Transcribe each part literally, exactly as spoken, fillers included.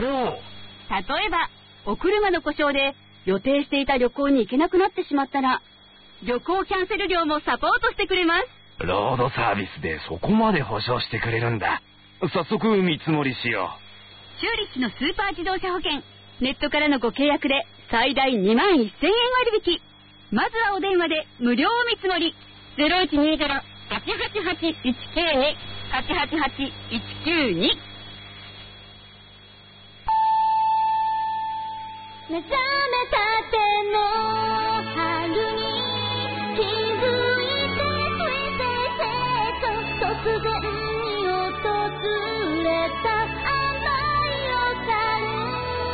おう。 例えば、お車の故障で予定していた旅行に行けなくなってしまったら、旅行キャンセル料もサポートしてくれます。 ロードサービスでそこまで保証してくれるんだ。早速見積もりしよう。チューリッヒのスーパー自動車保険。ネットからのご契約で最大にまんせんえん割引。まずはお電話で無料お見積もり。ゼロいちにゼロ はちはちはち いちきゅうに はちはちはち いちきゅうに。 目覚めたての春に気づいてくれて突然に訪れた甘い夜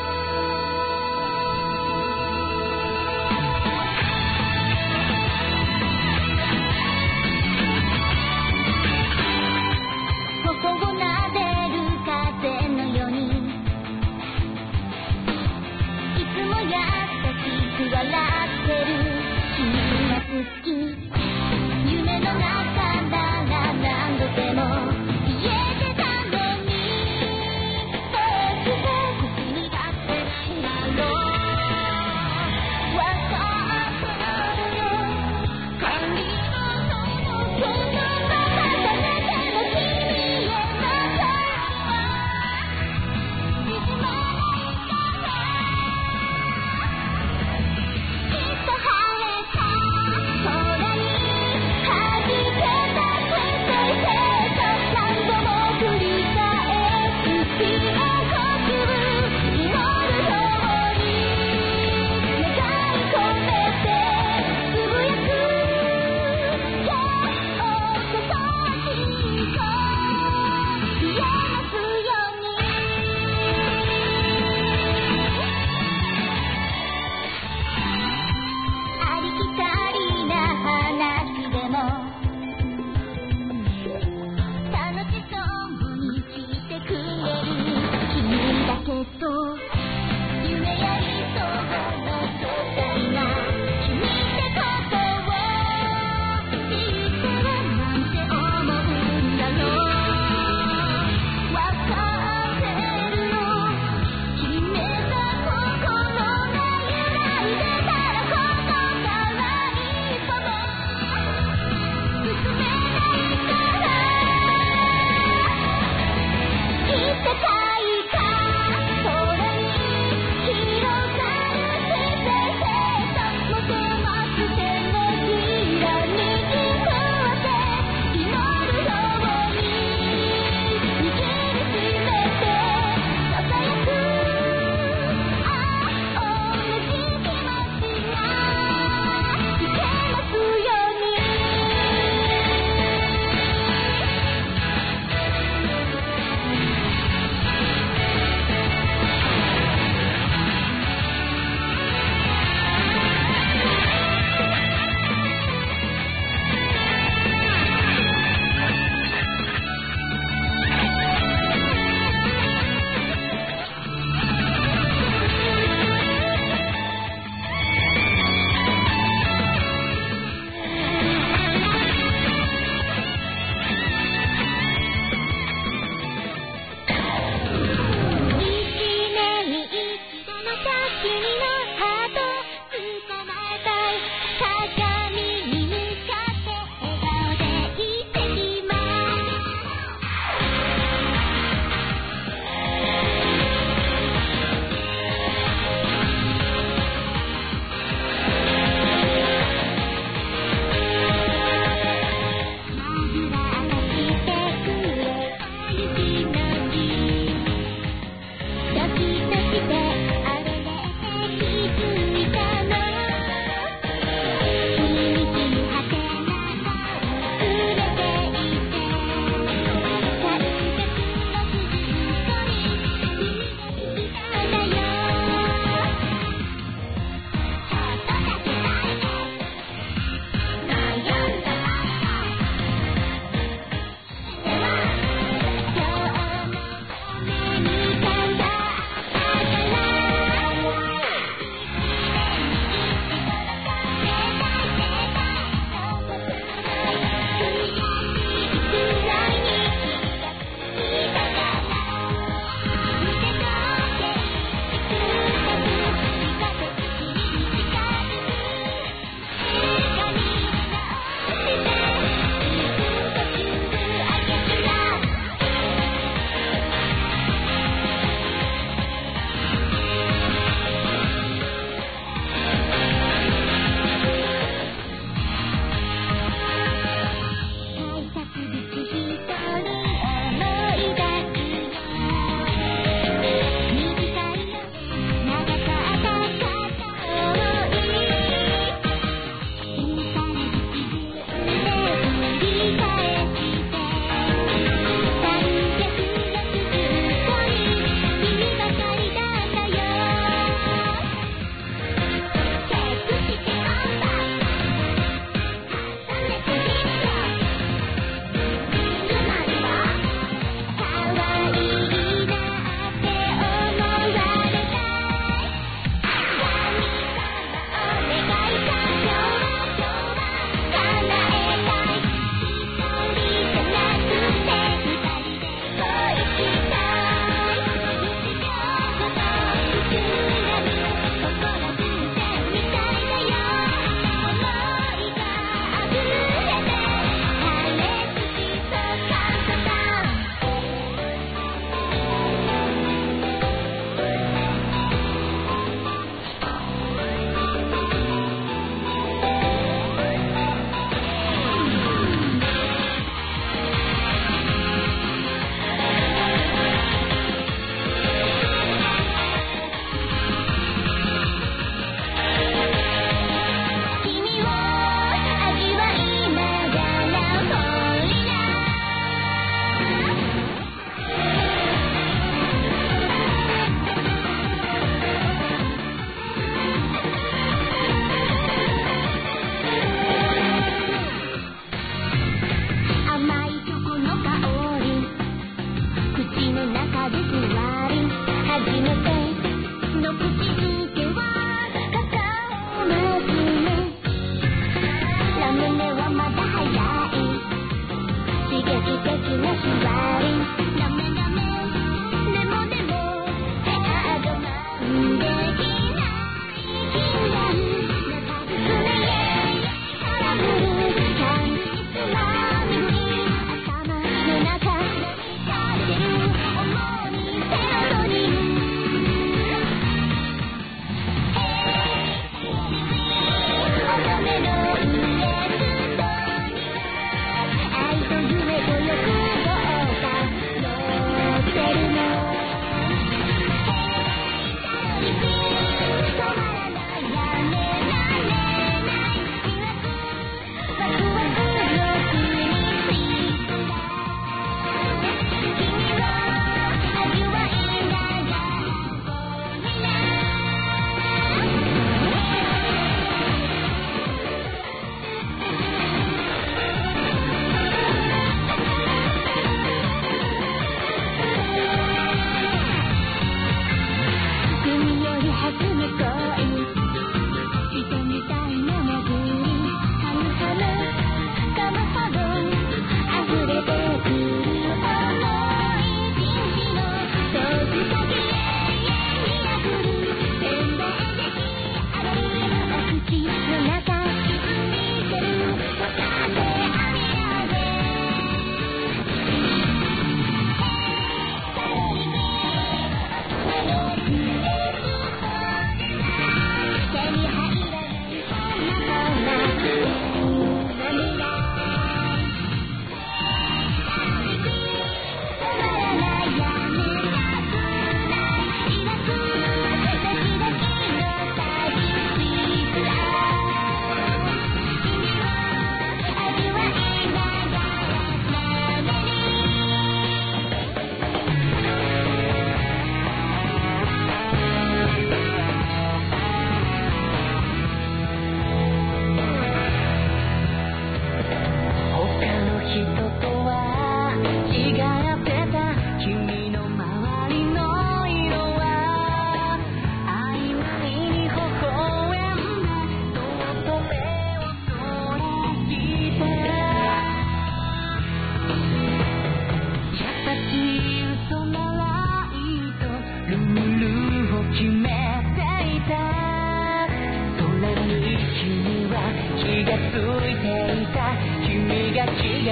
頬をなでる風のようにいつも優しく笑ってる君が好き夢の中なら何度でも言えてたのにどうして僕にだってないんだろうわかってるよ髪のその手のまま重ねても君への声はいつも世界か空に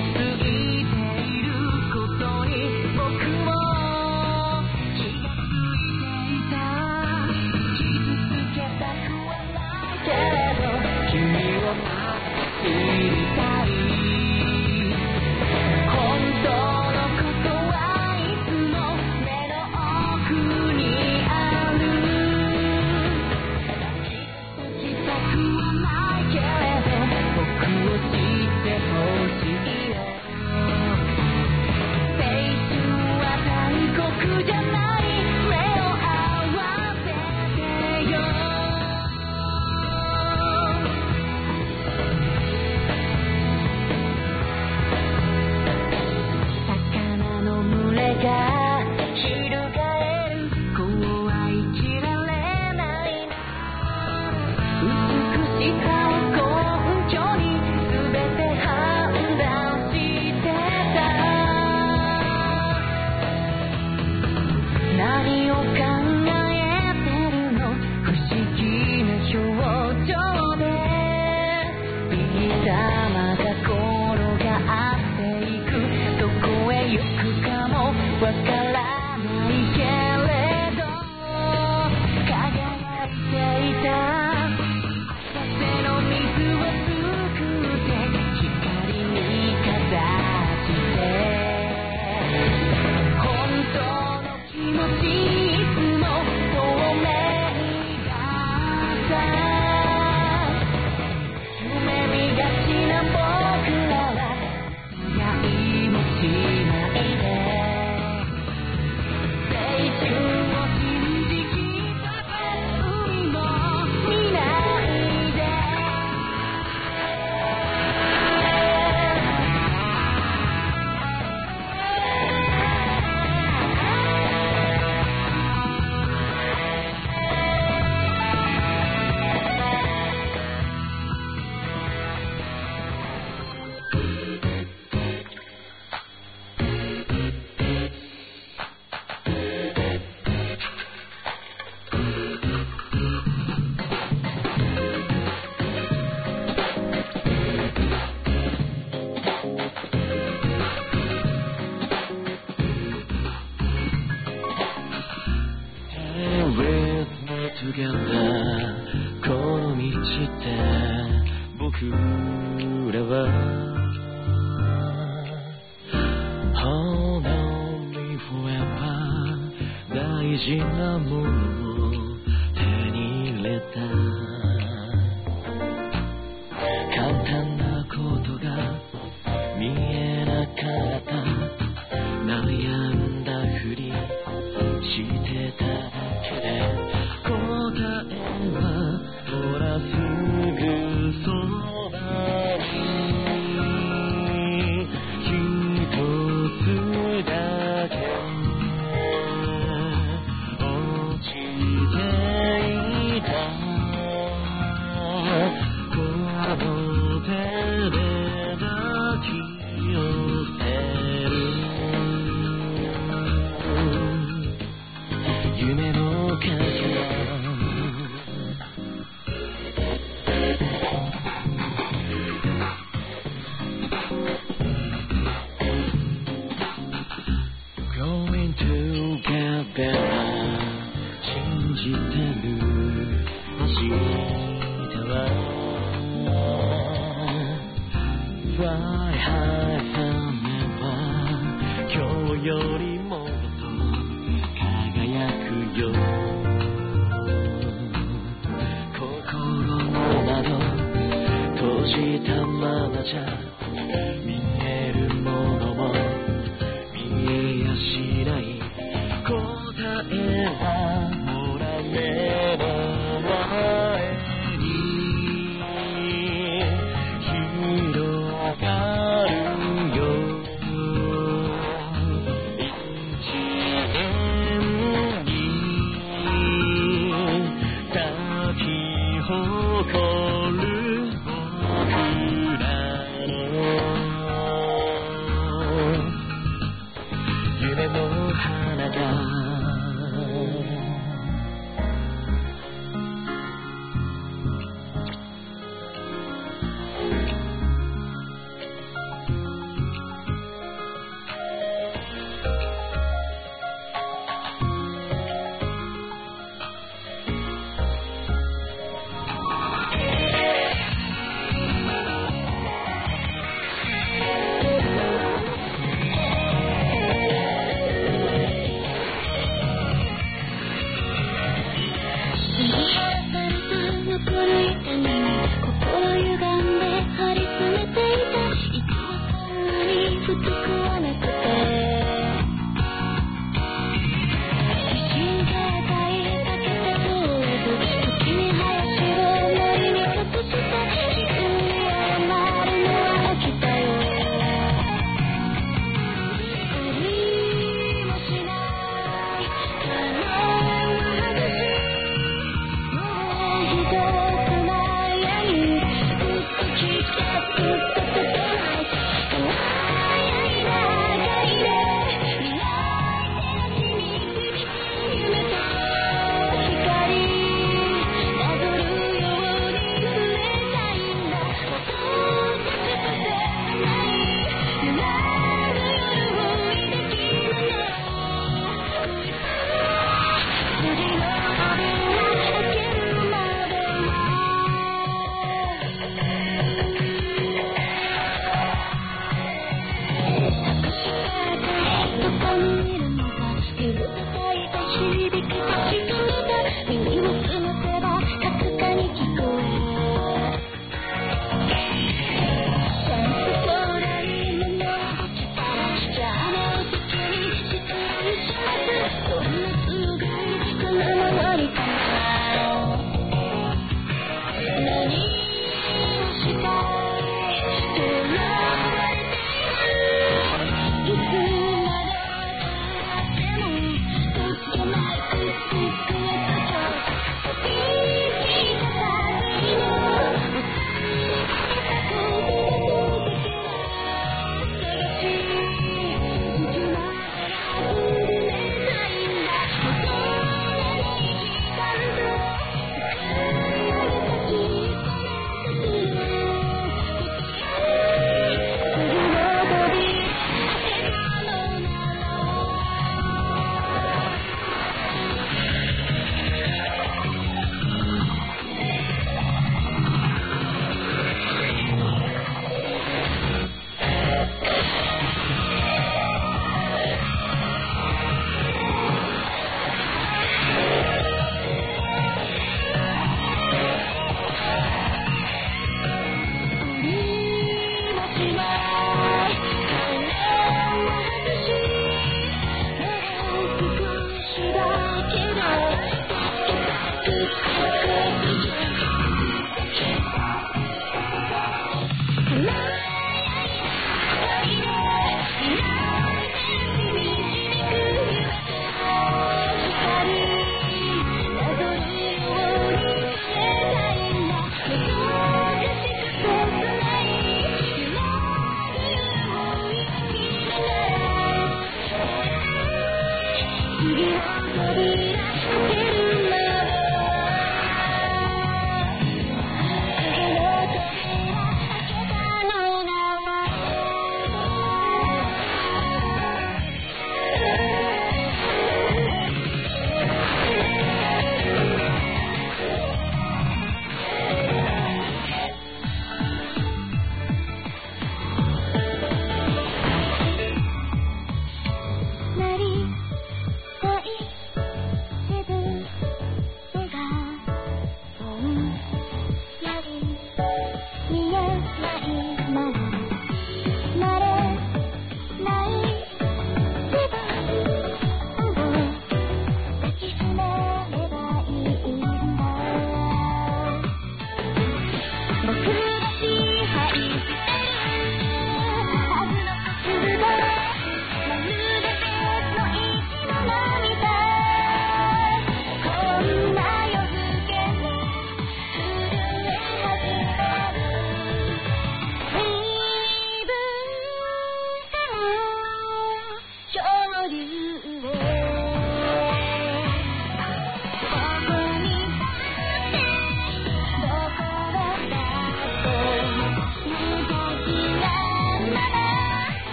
誇る僕らの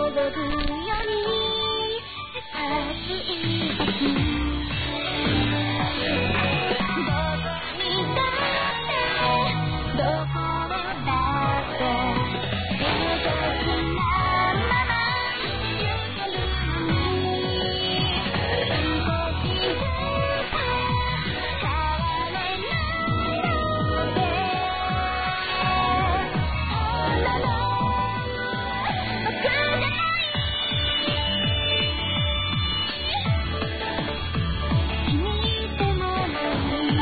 届くように熱い僕どこにだってどこだって孤独なまま行けるのに少しずつ変われないので女の僕じゃない君でもない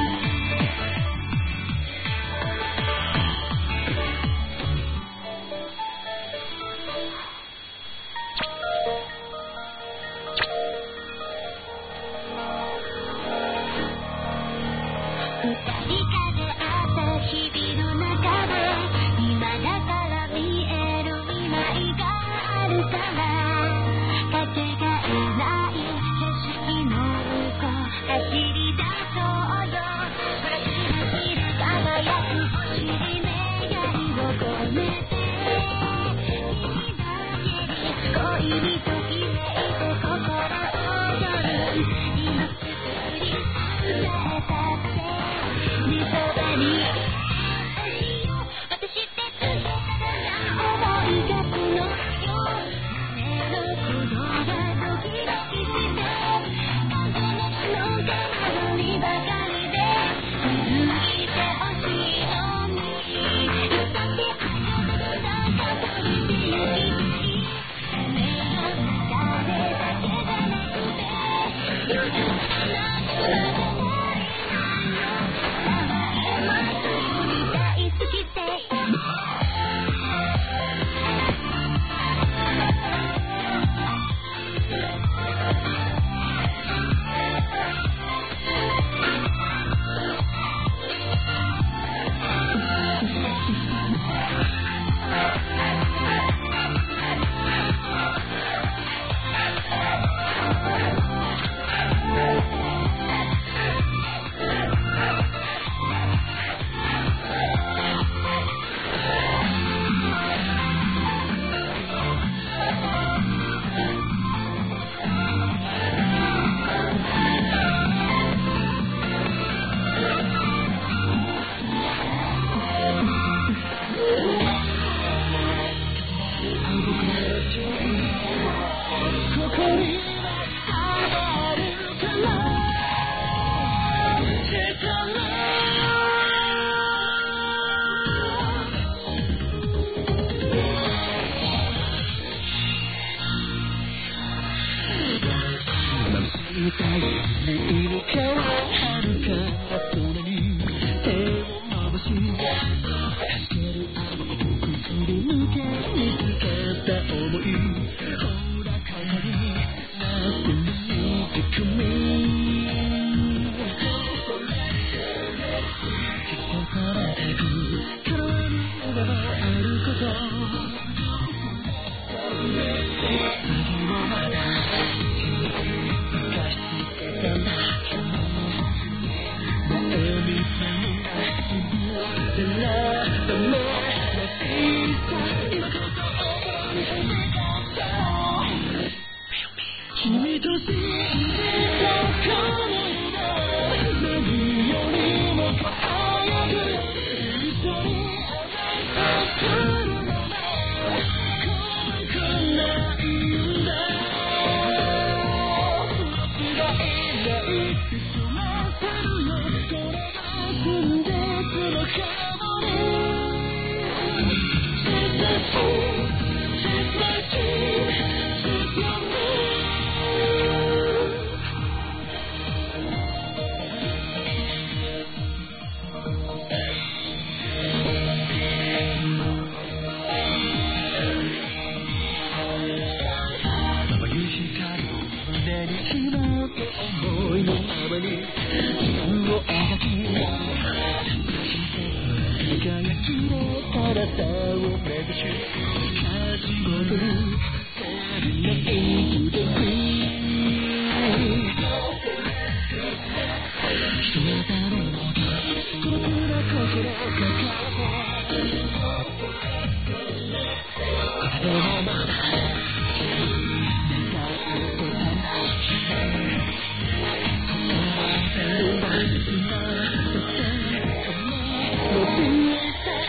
二人風あった日々の中で今だから見える未来があるからかけがえない景色の向こう走り出そうよブラシ走る輝く星に願いを込めて君だけに恋にときめいて心躍る今すぐに伝えたってねそばに私ってつけたら思いがこのよう目の鼓動がドキドキして風の中りばかりで続いてほしいのにだってあなたが取りてゆき目の中でだけじゃなくて夜の中で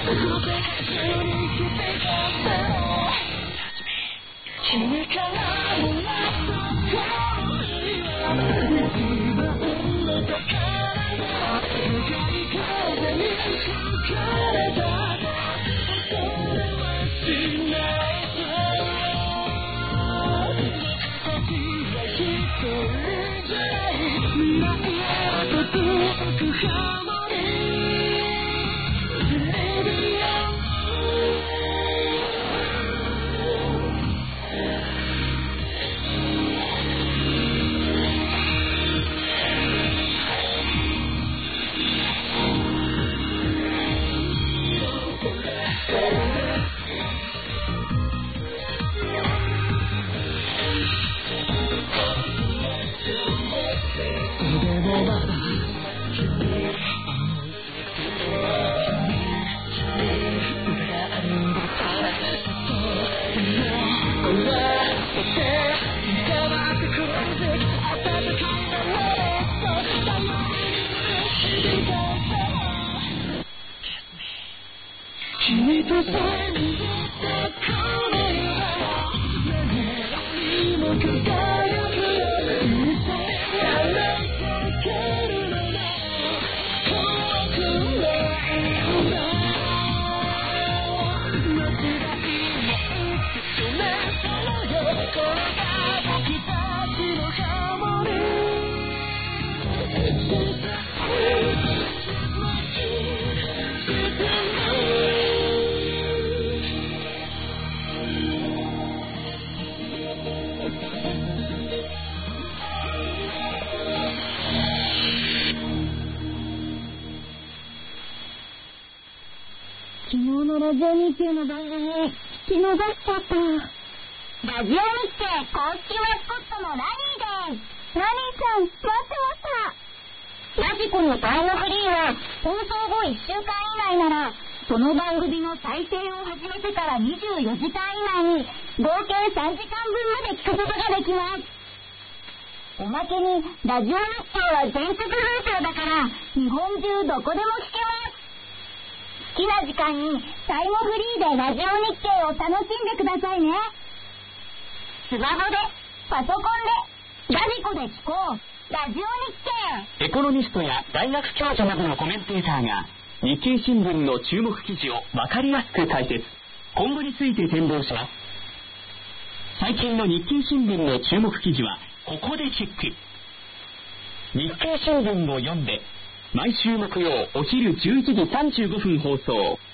昨日のラジオ日経の番組、見逃しちゃった。ラジオ日経公式マスコットのラニーです。ラニーさん、待ってました。ラジコのタイムフリーは、放送後いっしゅうかん以内なら、その番組の再生を始めてからにじゅうよじかん以内に、合計さんじかんぶんまで聞くことができます。おまけに、ラジオ日経は全国放送だから、日本中どこでも聞けます。好きな時間にタイムフリーでラジオ日経を楽しんでくださいね。スマホで、パソコンで、ラジコで聞こう。ラジオ日経。 エコノミストや大学教授などのコメンテーターが日経新聞の注目記事を分かりやすく解説。今後について展望します。最近の日経新聞の注目記事はここでチェック。日経新聞を読んで、毎週木曜お昼じゅういちじさんじゅうごふん放送。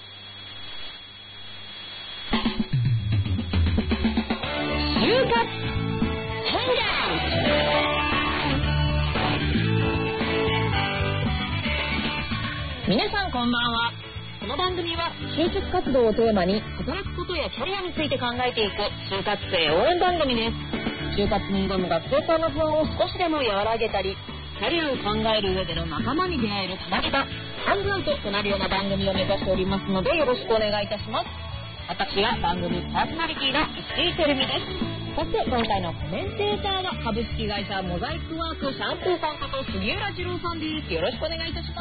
就活変顔。皆さんこんばんは。この番組は就職活動をテーマに働くことやキャリアについて考えていく就活生応援番組です。就活に挑む学生さんの不安を少しでも和らげたり、キャリアを考える上での仲間に出会えるたまり場、ハングアウトとなるような番組を目指しておりますので、よろしくお願いいたします。私は番組パーソナリティの石井てるみです。そして今回のコメンテーターは株式会社モザイクワークシャンプーさんこと杉浦二郎さんです。よろしくお願いいたします。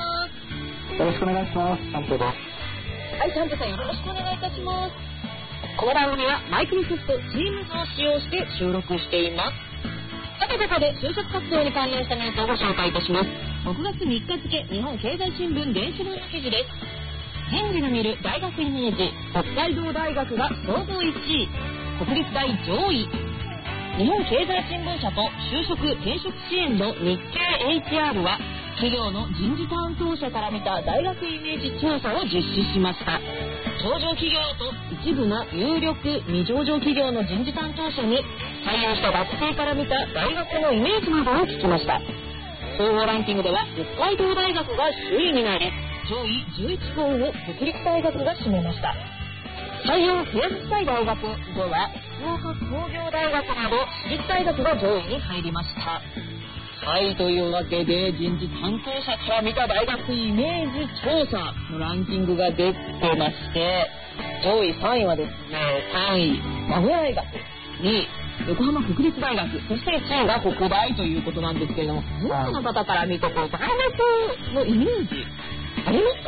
よろしくお願いします。シャンプーです。 はい、シャンプーさんよろしくお願いいたします。この番組はマイクロソフト Teams を使用して収録しています。さてここで就職活動に関連したニュースをご紹介いたします。ろくがつみっか付日本経済新聞電子版の記事です。変化の見る大学イメージ、北海道大学が総合いちい、国立大上位。日本経済新聞社と就職転職支援の日経 エイチアール は企業の人事担当者から見た大学イメージ調査を実施しました。上場企業と一部の有力未上場企業の人事担当者に採用した学生から見た大学のイメージなどを聞きました。総合ランキングでは北海道大学が首位になり、上位じゅういち校を国立大学が占めました。採用を増やしたい大学では福岡工業大学など私立大学が上位に入りました。はい、というわけで人事担当者から見た大学イメージ調査のランキングが出てまして、上位さんいはですね、さんい名古屋大学、にい横浜国立大学、そしていちいが北大ということなんですけれども、多くの方から見てこう大学のイメージありますか？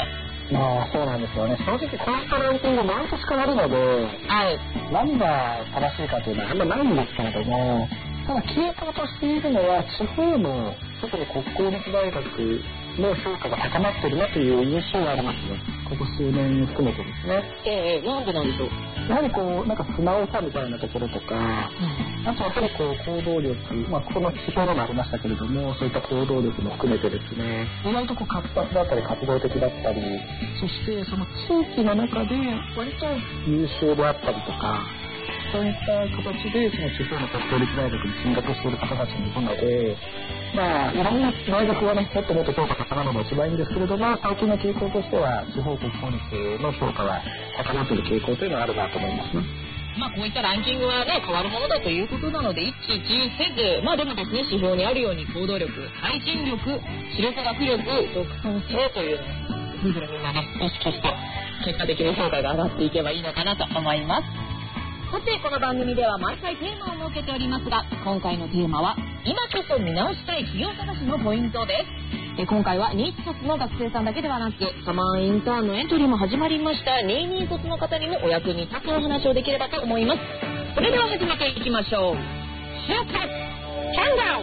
まあそうなんですよね。正直こういったランキング毎年変わるので、 はい。 何が正しいかというのはあんまないんですけれども、ただ傾向としているのは地方の特に国公立大学の評価が高まっているなという印象がありますね。ここ数年を含めてですね。 ええー、なんでなんでしょう。 やはりこうなんか素直さみたいなところとか、うん、あとやっぱりこう行動力、まあこの地方でもありましたけれども、そういった行動力も含めてですね、意外とこう活発だったり活動的だったり、そしてその地域の中で割と優秀であったりとか、そういった形でその地方の国公立大学に進学している方たちもいるので、まあいろんな大学はね、もっともっと評価高なのが一番いいんですけれども、最近の傾向としては地方国公立の評価は高まっている傾向というのはあるなと思いますね。 まあこういったランキングはね、変わるものだということなので一喜一憂せず、まあでもですね、指標にあるように行動力、配信力、視力学力、独創性というのをみんなね、意識して結果的に評価が上がっていけばいいのかなと思います。さてこの番組では毎回テーマを設けておりますが、今回のテーマは今こそ見直したい企業探しのポイントです。で今回はニート卒の学生さんだけではなく、サマーインターンのエントリーも始まりましたにじゅうに卒の方にもお役に立つお話をできればと思います。それでは始めていきましょう。就活キャンダウ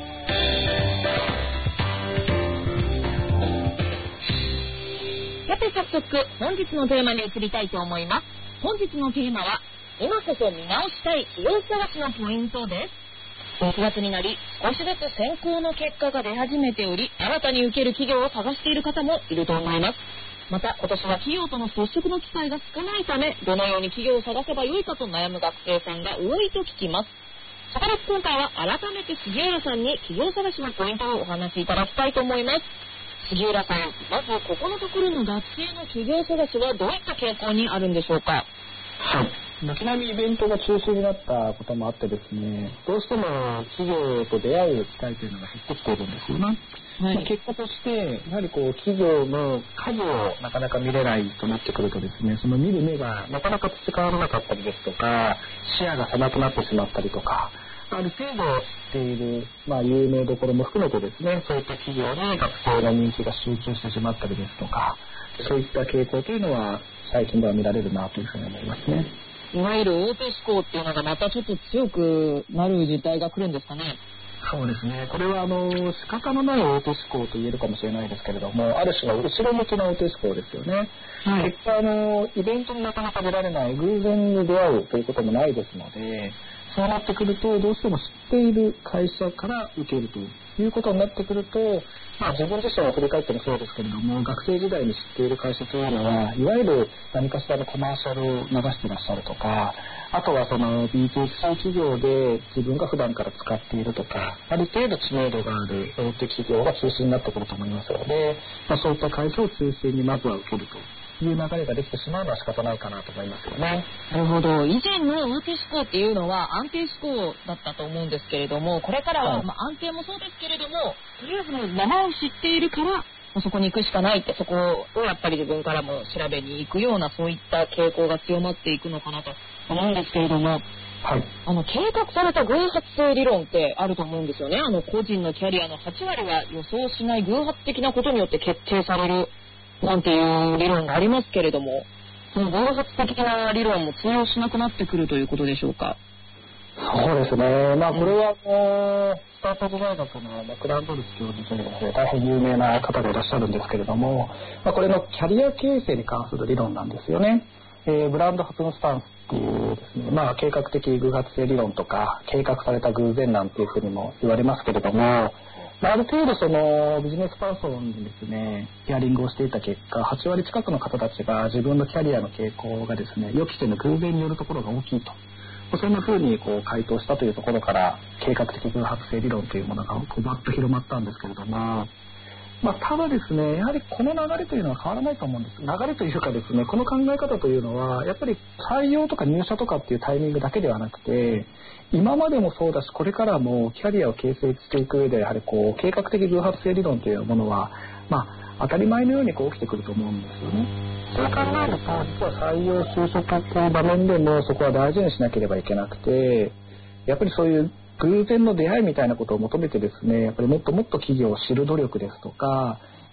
ン。さて早速本日のテーマに移りたいと思います。本日のテーマは今こそ見直したい企業探しのポイントです。ろくがつになり少しずつ選考の結果が出始めており、新たに受ける企業を探している方もいると思います。また今年は企業との接触の機会が少ないため、どのように企業を探せばよいかと悩む学生さんが多いと聞きます。そこで今回は改めて杉浦さんに企業探しのポイントをお話しいただきたいと思います。杉浦さん、まずここのところの学生の企業探しはどういった傾向にあるんでしょうか。 はい。軒並みイベントが中止になったこともあってですね、どうしても企業と出会う機会というのが減ってきているんですよね。はい、結果としてやはりこう企業の数をなかなか見れないとなってくるとですね、その見る目がなかなか培わなかったりですとか、視野が狭くなってしまったりとか、ある程度知っている、まあ、有名どころも含めてですね、そういった企業に学生の人気が集中してしまったりですとか、そういった傾向というのは最近では見られるなというふうに思いますね。 いわゆる大手志向っていうのがまたちょっと強くなる時代が来るんですかね。 そうですね。これはあの仕方のない大手志向と言えるかもしれないですけれども、ある種の後ろ向きな大手志向ですよね。はい、結果あのイベントになかなか出られない、偶然に出会うということもないですので、そうなってくるとどうしても知っている会社から受けるということになってくると、まあ、自分自身を振り返ってもそうですけれども、学生時代に知っている会社というのは、いわゆる何かしらのコマーシャルを流していらっしゃるとか、あとはその ビーツーシー 企業で自分が普段から使っているとか、ある程度知名度がある大手企業が中心になってくると思いますので、まあ、そういった会社を中心にまずは受けるという流れができてしまうのは仕方ないかなと思いますよね。 なるほど。以前の大手志向っていうのは安定志向だったと思うんですけれども、これからは、はい、まあ、安定もそうですけれども、とりあえずの名前を知っているからそこに行くしかないって、そこをやっぱり自分からも調べに行くような、そういった傾向が強まっていくのかなと思うんですけれども、はい、あの計画された偶発性理論ってあると思うんですよね。あの個人のキャリアのはちわりは予想しない偶発的なことによって決定されるなんていう理論がありますけれども、その偶発的な理論も通用しなくなってくるということでしょうか。 そうですね。まあこれは、うん、スタートアップ大学のマクランドルス教授というですね、大変有名な方がいらっしゃるんですけれども、まあ、これのキャリア形成に関する理論なんですよね。えー、ブランド発のスタンスっていうですね、まあ計画的偶発性理論とか計画された偶然なんていうふうにも言われますけれども、ある程度そのビジネスパーソンにですねヒアリングをしていた結果、はちわり近くの方たちが自分のキャリアの傾向がですね予期せぬ偶然によるところが大きいと、そんな風にこう回答したというところから計画的偶発性理論というものがこうバッと広まったんですけれども、まあ、ただですね、やはりこの流れというのは変わらないと思うんです。流れというかですね、この考え方というのはやっぱり採用とか入社とかっていうタイミングだけではなくて、今までもそうだしこれからもキャリアを形成していく上でやはりこう計画的偶発性理論というものは、まあ、当たり前のようにこう起きてくると思うんですよね。そう考えると実は採用就職という場面でもそこは大事にしなければいけなくて、やっぱりそういう偶然の出会いみたいなことを求めてですね、やっぱりもっともっと企業を知る努力ですとか、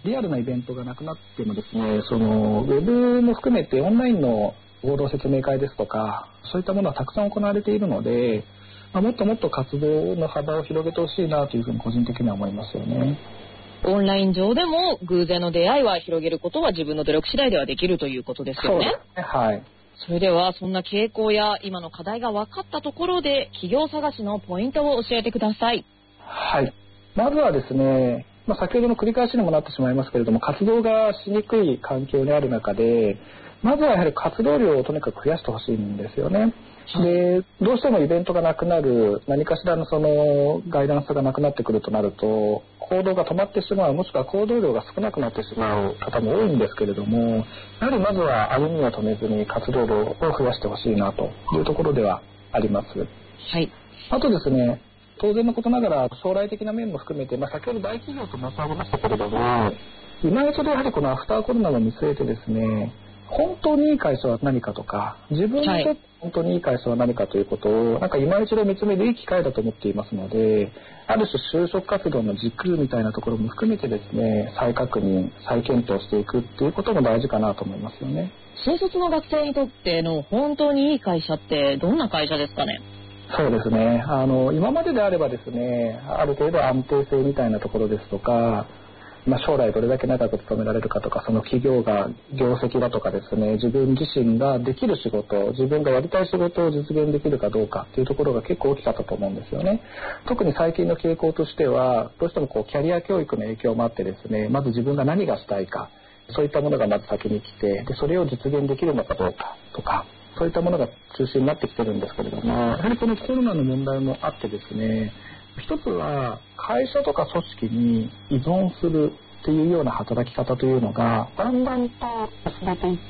リアルなイベントがなくなってもですね、そのウェブも含めてオンラインの合同説明会ですとか、そういったものはたくさん行われているので、まあ、もっともっと活動の幅を広げてほしいなというふうに個人的には思いますよね。 オンライン上でも偶然の出会いは広げることは自分の努力次第ではできるということですよね。 そうですね。はい。 それではそんな傾向や今の課題が分かったところで企業探しのポイントを教えてください。 はい。まずはですね、まあ、先ほどの繰り返しにもなってしまいますけれども、活動がしにくい環境にある中で、まずはやはり活動量をとにかく増やしてほしいんですよね。で、どうしてもイベントがなくなる、何かしらのそのガイダンスがなくなってくるとなると、行動が止まってしまう、もしくは行動量が少なくなってしまう方も多いんですけれども、やはりまずは歩みを止めずに活動量を増やしてほしいなというところではあります。 はい。 あとですね、当然のことながら将来的な面も含めて、まあ、先ほど大企業と申し上げましたけれども、今一度やはりこのアフターコロナを見据えてですね、本当にいい会社は何かとか、自分にとって本当にいい会社は何かということを、なんか今一度見つめるいい機会だと思っていますので、ある種就職活動の軸みたいなところも含めてですね、再確認、再検討していくっていうことも大事かなと思いますよね。 新卒の学生にとっての本当にいい会社ってどんな会社ですかね？ そうですね。あの、今までであればですね、ある程度安定性みたいなところですとか、まあ、将来どれだけ長く勤められるかとか、その企業が業績だとかですね、自分自身ができる仕事、自分がやりたい仕事を実現できるかどうかっていうところが結構大きかったと思うんですよね。特に最近の傾向としては、どうしてもこうキャリア教育の影響もあってですね、まず自分が何がしたいか、そういったものがまず先に来て、でそれを実現できるのかどうかとか、そういったものが中心になってきてるんですけれども、やはりこのコロナの問題もあってですね、一つは会社とか組織に依存するっていうような働き方というのがだんだんと薄れていって、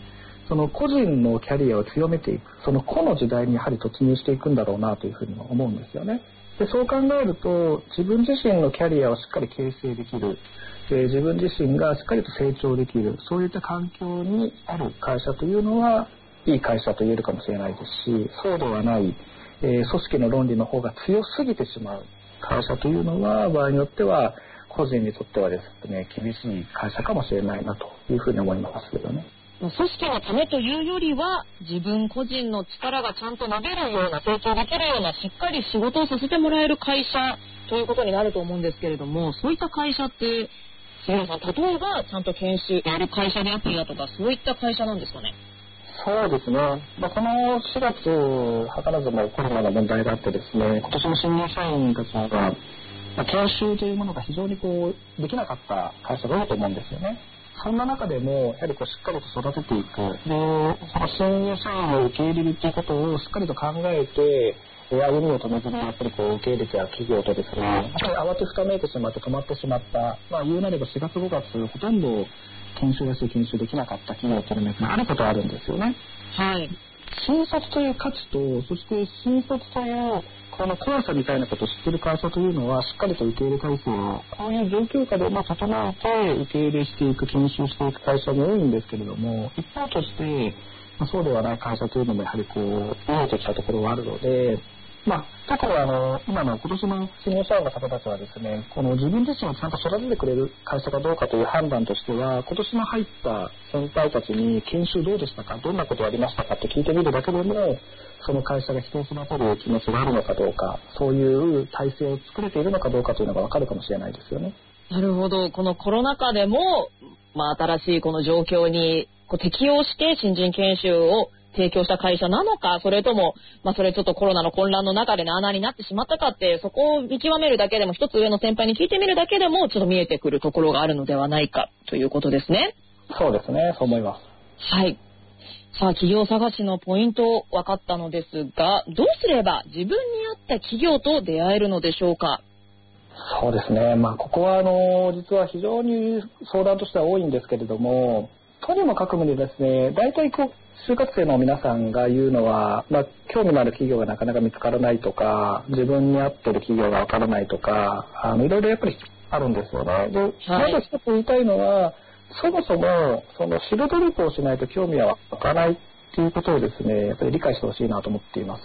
その個人のキャリアを強めていく、その個の時代にやはり突入していくんだろうなというふうに思うんですよね。でそう考えると、自分自身のキャリアをしっかり形成できる、で自分自身がしっかりと成長できる、そういった環境にある会社というのはいい会社と言えるかもしれないですし、そうではない、えー、組織の論理の方が強すぎてしまう会社というのは、場合によっては個人にとってはですね、厳しい会社かもしれないなというふうに思いますけどね。 組織のためというよりは、自分個人の力がちゃんと伸びるような、成長できるような、しっかり仕事をさせてもらえる会社ということになると思うんですけれども、そういった会社って杉野さん、例えばちゃんと研修やる会社であったりだとか、そういった会社なんですかね？ そうですね、まあ、このしがつ、図らずもコロナの問題があってですね、今年の新入社員たちが、まあ、研修というものが非常にこうできなかった会社が多いと思うんですよね。そんな中でもやはりこうしっかりと育てていく、でその新入社員を受け入れるということをしっかりと考えて、歩みを止めずにやっぱりこう受け入れては企業とですね、やっぱり慌てふためいてしまって止まってしまった、まあ、言うなればしがつごがつほとんど研修やすい研修できなかった企業というのがあることはあるんですよね。 はい。 新卒という価値と、そして新卒というこの怖さみたいなことを知っている会社というのは、しっかりと受け入れ体制をこういう状況下でまあ整えて受け入れしていく、研修していく会社も多いんですけれども、一方として、まあ、そうではない会社というのもやはりこう見えてきたところがあるので、まあ、特にあの今の今年の新入社員の方たちはですね、この自分自身をちゃんと育ててくれる会社かどうかという判断としては、今年の入った先輩たちに研修どうでしたか、どんなことをやりましたかって聞いてみるだけでも、その会社が人を育てる気持ちがあるのかどうか、そういう体制を作れているのかどうかというのが分かるかもしれないですよね。 なるほど。このコロナ禍でも、まあ、新しいこの状況にこう適応して新人研修を提供した会社なのか、それとも、まあ、それちょっとコロナの混乱の中でなあなあになってしまったかって、そこを見極めるだけでも、一つ上の先輩に聞いてみるだけでもちょっと見えてくるところがあるのではないかということですね。 そうですね、そう思います。 はい。さあ、企業探しのポイント分かったのですが、どうすれば自分に合った企業と出会えるのでしょうか？ そうですね、まあ、ここはあの実は非常に相談としては多いんですけれども、とにもかくもにですね、大体こう就活生の皆さんが言うのは、まあ、興味のある企業がなかなか見つからないとか、自分に合ってる企業がわからないとか、あのいろいろやっぱりあるんですよね。で、まず一つ言いたいのは、そもそもその知る努力をしないと興味は湧かないということをですね、やっぱり理解してほしいなと思っています。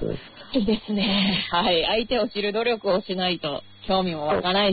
いいですね。はい。相手を知る努力をしないと興味も湧かないし、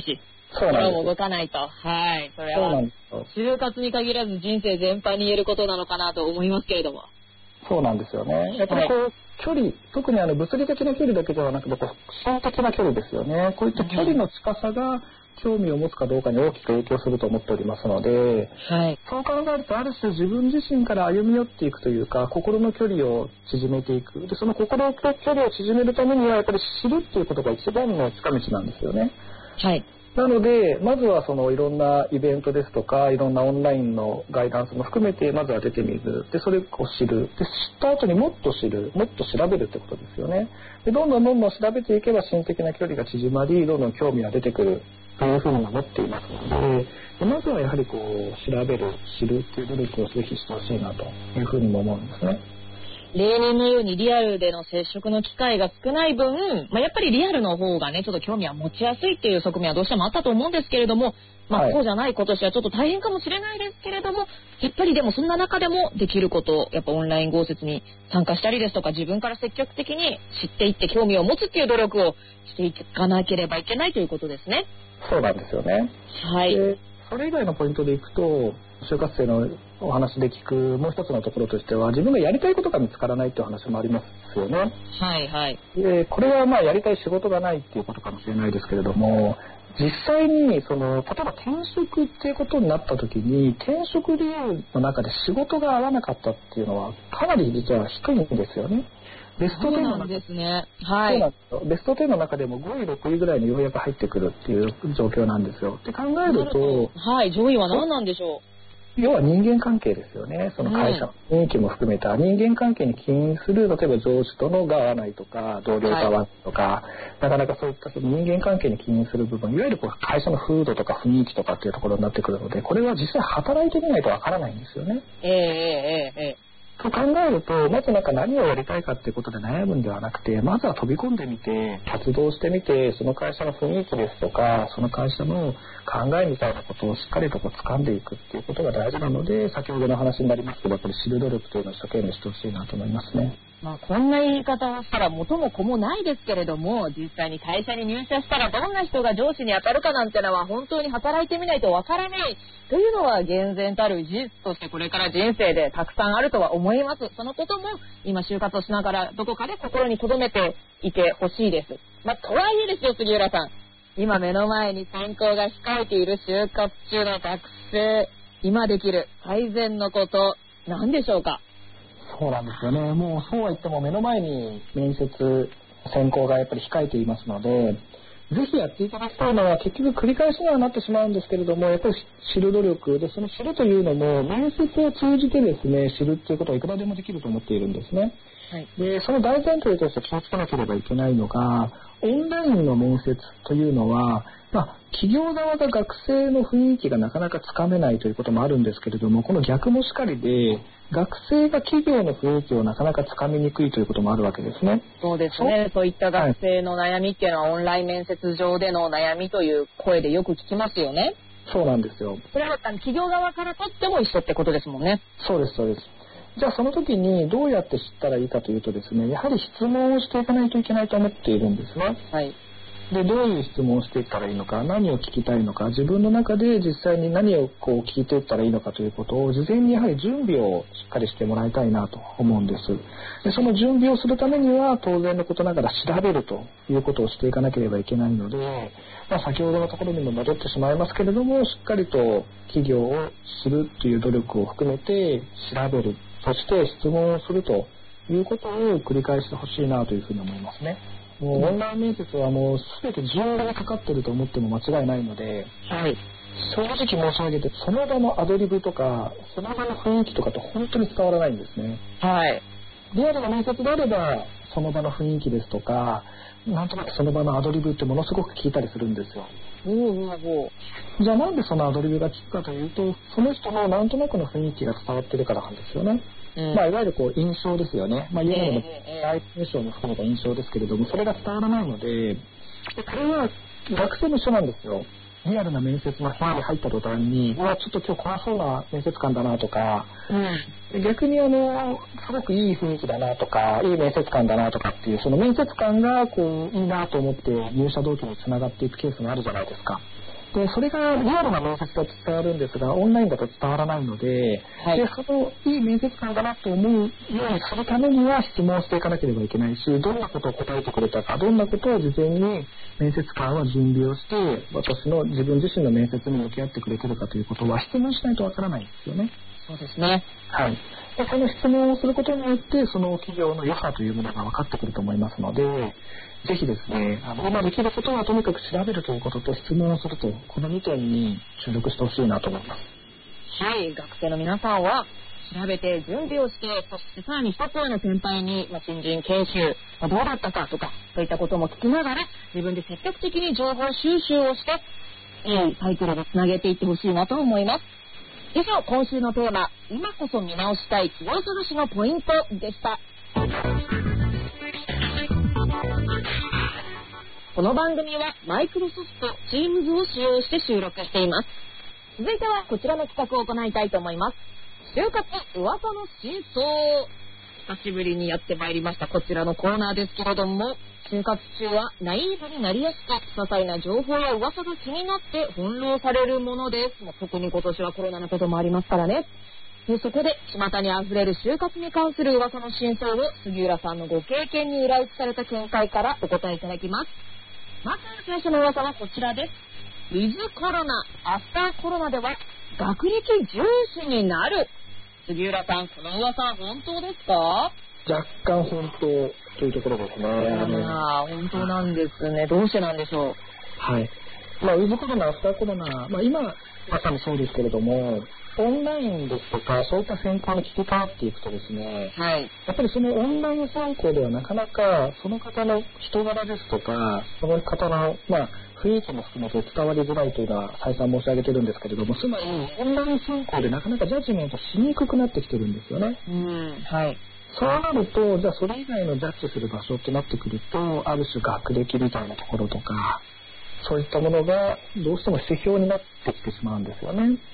そうなんです心も動かないと。はい。それそうなはんですよ。 就活に限らず人生全般に言えることなのかなと思いますけれども。 そうなんですよね。やっぱりこう、距離、特にあの物理的な距離だけではなくて、こう心的な距離ですよね。こういった距離の近さが興味を持つかどうかに大きく影響すると思っておりますので、 はい。 そう考えるとある種自分自身から歩み寄っていくというか、心の距離を縮めていく。で、その心の距離を縮めるためにはやっぱり知るっていうことが一番の近道なんですよね。 はい。 なので、まずはそのいろんなイベントですとか、いろんなオンラインのガイダンスも含めて、まずは出てみる。で、それを知る。で、知った後にもっと知る。もっと調べるってことですよね。で、どんどんどんどん調べていけば、心的な距離が縮まり、どんどん興味が出てくるというふうに思っていますので、でまずはやはりこう、調べる、知るっていう努力をぜひしてほしいなというふうにも思うんですね。 例年のようにリアルでの接触の機会が少ない分、まあ、やっぱりリアルの方がね、ちょっと興味は持ちやすいっていう側面はどうしてもあったと思うんですけれども、まあ、 はいそうじゃない今年はちょっと大変かもしれないですけれども、やっぱりでもそんな中でもできることを、やっぱオンライン豪雪に参加したりですとか、自分から積極的に知っていって興味を持つっていう努力をしていかなければいけないということですね。 そうなんですよね。 はい。 でそれ以外のポイントでいくと、就活生のお話で聞くもう一つのところとしては、自分がやりたいことが見つからないっていう話もありますよね。 はいはい。 でこれはまあやりたい仕事がないっていうことかもしれないですけれども、実際にその例えば転職っていうことになった時に、転職理由の中で仕事が合わなかったっていうのはかなり実は低いんですよね。ベストそうじゅうの中なんですね。はい。 そうなんですよ。ベストじゅうの中でもごいろくいぐらいにようやく入ってくるっていう状況なんですよ。って考えると、 はい、上位は何なんでしょ要は人間関係ですよね。その会社の雰囲気も含めた人間関係に起因する、例えば上司とのが合わないとか、同僚と合わないとか、なかなかそういった人間関係に起因する部分、いわゆるこう会社の風土とか雰囲気とかっていうところになってくるので、これは実際働いてみないとわからないんですよね。 う。ええええええ。 と考えると、まずなんか何をやりたいかっていうことで悩むんではなくて、まずは飛び込んでみて、活動してみて、その会社の雰囲気ですとか、その会社の考えみたいなことをしっかりとこう掴んでいくっていうことが大事なので、先ほどの話になりますけど、やっぱり知る努力というのを一生懸命してほしいなと思いますね。 まあ、こんな言い方をしたら元も子もないですけれども、実際に会社に入社したらどんな人が上司に当たるかなんてのは本当に働いてみないとわからないというのは厳然たる事実としてこれから人生でたくさんあるとは思います。そのことも今就活をしながらどこかで心に留めていてほしいです。まあ、とはいえですよ、杉浦さん。今目の前に選考が控えている就活中の学生、今できる最善のこと、何でしょうか？ そうなんですよね。もうそうは言っても目の前に面接、選考がやっぱり控えていますので、ぜひやっていただきたいのは結局繰り返しにはなってしまうんですけれども、やっぱり知る努力で、その知るというのも面接を通じてですね、知るっていうことはいくらでもできると思っているんですね。 はい、 でその大前提として気をつけなければいけないのが、オンラインの面接というのは、まあ、企業側が学生の雰囲気がなかなかつかめないということもあるんですけれども、この逆もしかりで、学生が企業の雰囲気をなかなかつかみにくいということもあるわけですね。 そうですね。そういった学生の悩みっていうのは、はい、オンライン面接上での悩みという声でよく聞きますよね。 そうなんですよ。 それは企業側からとっても一緒ってことですもんね。 そうです、そうです。じゃあその時にどうやって知ったらいいかというとですね、やはり質問をしていかないといけないと思っているんですね。 はい。 で、どういう質問をしていったらいいのか、何を聞きたいのか、自分の中で実際に何をこう聞いていったらいいのかということを事前にやはり準備をしっかりしてもらいたいなと思うんです。で、その準備をするためには当然のことながら調べるということをしていかなければいけないので、まあ、先ほどのところにも戻ってしまいますけれども、しっかりと企業を知るっていう努力を含めて調べる、そして質問をするということを繰り返してほしいなというふうに思いますね。もうオンライン面接はもう全て準備がかかっていると思っても間違いないので、 はい、 正直申し上げてその場のアドリブとかその場の雰囲気とかと本当に伝わらないんですね。 はい。 リアルな面接であればその場の雰囲気ですとか、なんとなくその場のアドリブってものすごく効いたりするんですよ。 うんうんうん、 じゃあなんでそのアドリブが効くかというと、その人のなんとなくの雰囲気が伝わってるからなんですよね。うん、まあ、いわゆるこう印象ですよね。まあ、今までの第一印象も含めた印象ですけれども、それが伝わらないので、これは学生も一緒なんですよ。リアルな面接の部屋に入った途端に、うわ、ちょっと今日怖そうな面接官だなとか、うん、逆にあの、すごくいい雰囲気だなとか、いい面接官だなとかっていう、その面接官がこう、いいなと思って入社同期につながっていくケースがあるじゃないですか。 でそれがリアルな面接だと伝わるんですが、オンラインだと伝わらないので、はい、でそのいい面接官だなと思うようにするためには質問をしていかなければいけないし、どんなことを答えてくれたか、どんなことを事前に面接官は準備をして、私の自分自身の面接に向き合ってくれてるかということは質問しないとわからないんですよね。 そうですね。 はい。でその質問をすることによってその企業の良さというものが分かってくると思いますので、ぜひですね、あの今できることはとにかく調べるということと質問をすると、このにてんに注力してほしいなと思います。 はい、学生の皆さんは調べて準備をして、そしてさらに一つ上の先輩に、まあ、新人研修、まあ、どうだったかとかそういったことも聞きながら自分で積極的に情報収集をしていいサイクルでつなげていってほしいなと思います。以上、今週のテーマ、今こそ見直したい企業探しのポイントでした。この番組はマイクロソフト Teams を使用して収録しています。続いてはこちらの企画を行いたいと思います。就活噂の真相。久しぶりにやってまいりましたこちらのコーナーですけれども、就活中はナイーブになりやすく、些細な情報や噂が気になって翻弄されるものです。もう特に今年はコロナのこともありますからね。でそこで巷にあふれる就活に関する噂の真相を杉浦さんのご経験に裏打ちされた見解からお答えいただきます。まず最初の噂はこちらです。ウィズコロナ、アフターコロナでは学歴重視になる。杉浦さん、この噂は本当ですか？ 若干本当というところですね。 ああ、本当なんですね。どうしてなんでしょう。 はい。まあ、ウィズコロナ、アフターコロナ、まあ、今まさにそうですけれども、オンラインですとかそういった選考に切り替わっていくとですね、 はい、 やっぱりそのオンライン選考ではなかなかその方の人柄ですとかその方の、まあ、雰囲気も含めて伝わりづらいというのは再三申し上げてるんですけれども、つまりオンライン選考でなかなかジャッジメントしにくくなってきてるんですよね。 うん、はい。 そうなると、じゃあそれ以外のジャッジする場所ってなってくると、ある種学歴みたいなところとかそういったものがどうしても指標になってきてしまうんですよね。 うん、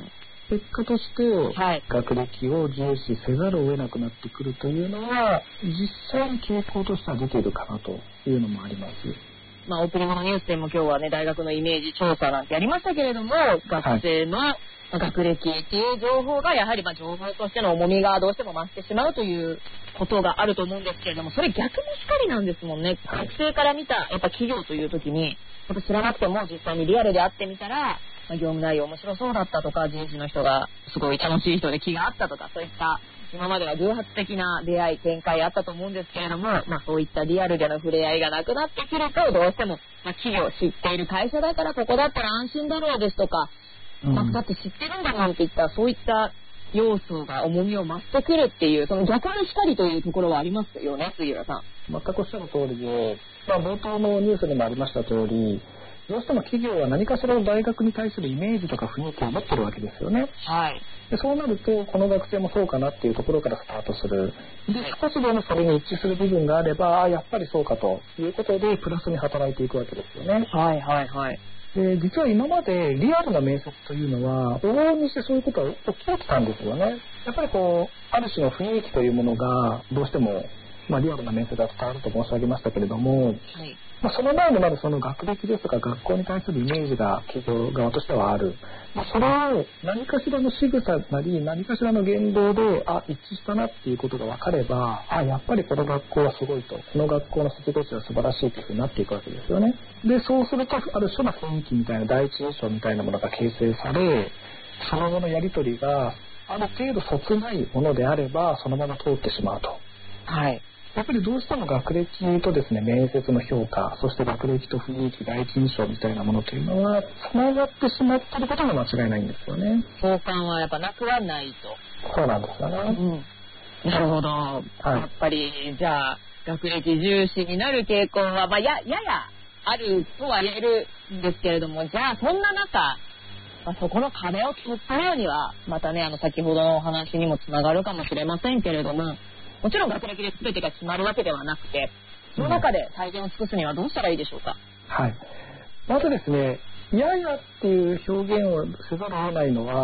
結果として、はい、学歴を重視せざるを得なくなってくるというのは実際に傾向としては出ているかなというのもあります。 まあ、オープニングのニュースでも今日はね、大学のイメージ調査なんてやりましたけれども、学生の学歴っていう情報がやはりまあ情報としての重みがどうしても増してしまうということがあると思うんですけれども、それ逆もしかりなんですもんね。学生から見たやっぱ企業という時に、やっぱ知らなくても実際にリアルで会ってみたら、まあ、業務内容面白そうだったとか、人事の人がすごい楽しい人で気があったとか、そういった今までは偶発的な出会い展開あったと思うんですけれども、まあ、そういったリアルでの触れ合いがなくなってくると、どうしても、まあ、企業知っている会社だからここだったら安心だろうですとか、うん、まあ、だって知ってるんだもんっていったそういった要素が重みを増してくるっていう、その逆の光というところはありますよね、杉浦さん。 全くおっしゃる通りで、まあ、冒頭のニュースにもありました通り、どうしても企業は何かしらの大学に対するイメージとか雰囲気を持ってるわけですよね。 はい。 でそうなるとこの学生もそうかなっていうところからスタートする。で少しでもそれに一致する部分があれば、やっぱりそうかということでプラスに働いていくわけですよね。 はいはいはい。 で実は今までリアルな面接というのは往々にしてそういうことは起きてきたんですよね。やっぱりこうある種の雰囲気というものがどうしても、まあ、リアルな面接が伝わると申し上げましたけれども、はい、まあ、その前にまずその学歴ですとか学校に対するイメージが企業側としてはある、まあ、それを何かしらの仕草なり何かしらの言動であ一致したなっていうことが分かれば、あやっぱりこの学校はすごいと、この学校の卒業生は素晴らしいというふうになっていくわけですよね。でそうするとある種の雰囲気みたいな第一印象みたいなものが形成され、その後のやり取りがある程度そつないものであればそのまま通ってしまうと。 はい。 やっぱりどうしても学歴とですね、面接の評価、そして学歴と雰囲気、第一印象みたいなものというのはつながってしまっていることが間違いないんですよね。 相関はやっぱなくはないと。 そうなんですよね。 うん、なるほど、はい、やっぱりじゃあ学歴重視になる傾向は、まあ、や, ややあるとは言えるんですけれども、じゃあそんな中、まあ、そこの壁を取ったようにはまたね、あの先ほどのお話にもつながるかもしれませんけれども、もちろん学歴で全てが決まるわけではなくて、その中で最善を尽くすにはどうしたらいいでしょうか。 はい。まずですね、ややっていう表現をせざるを得ないのは、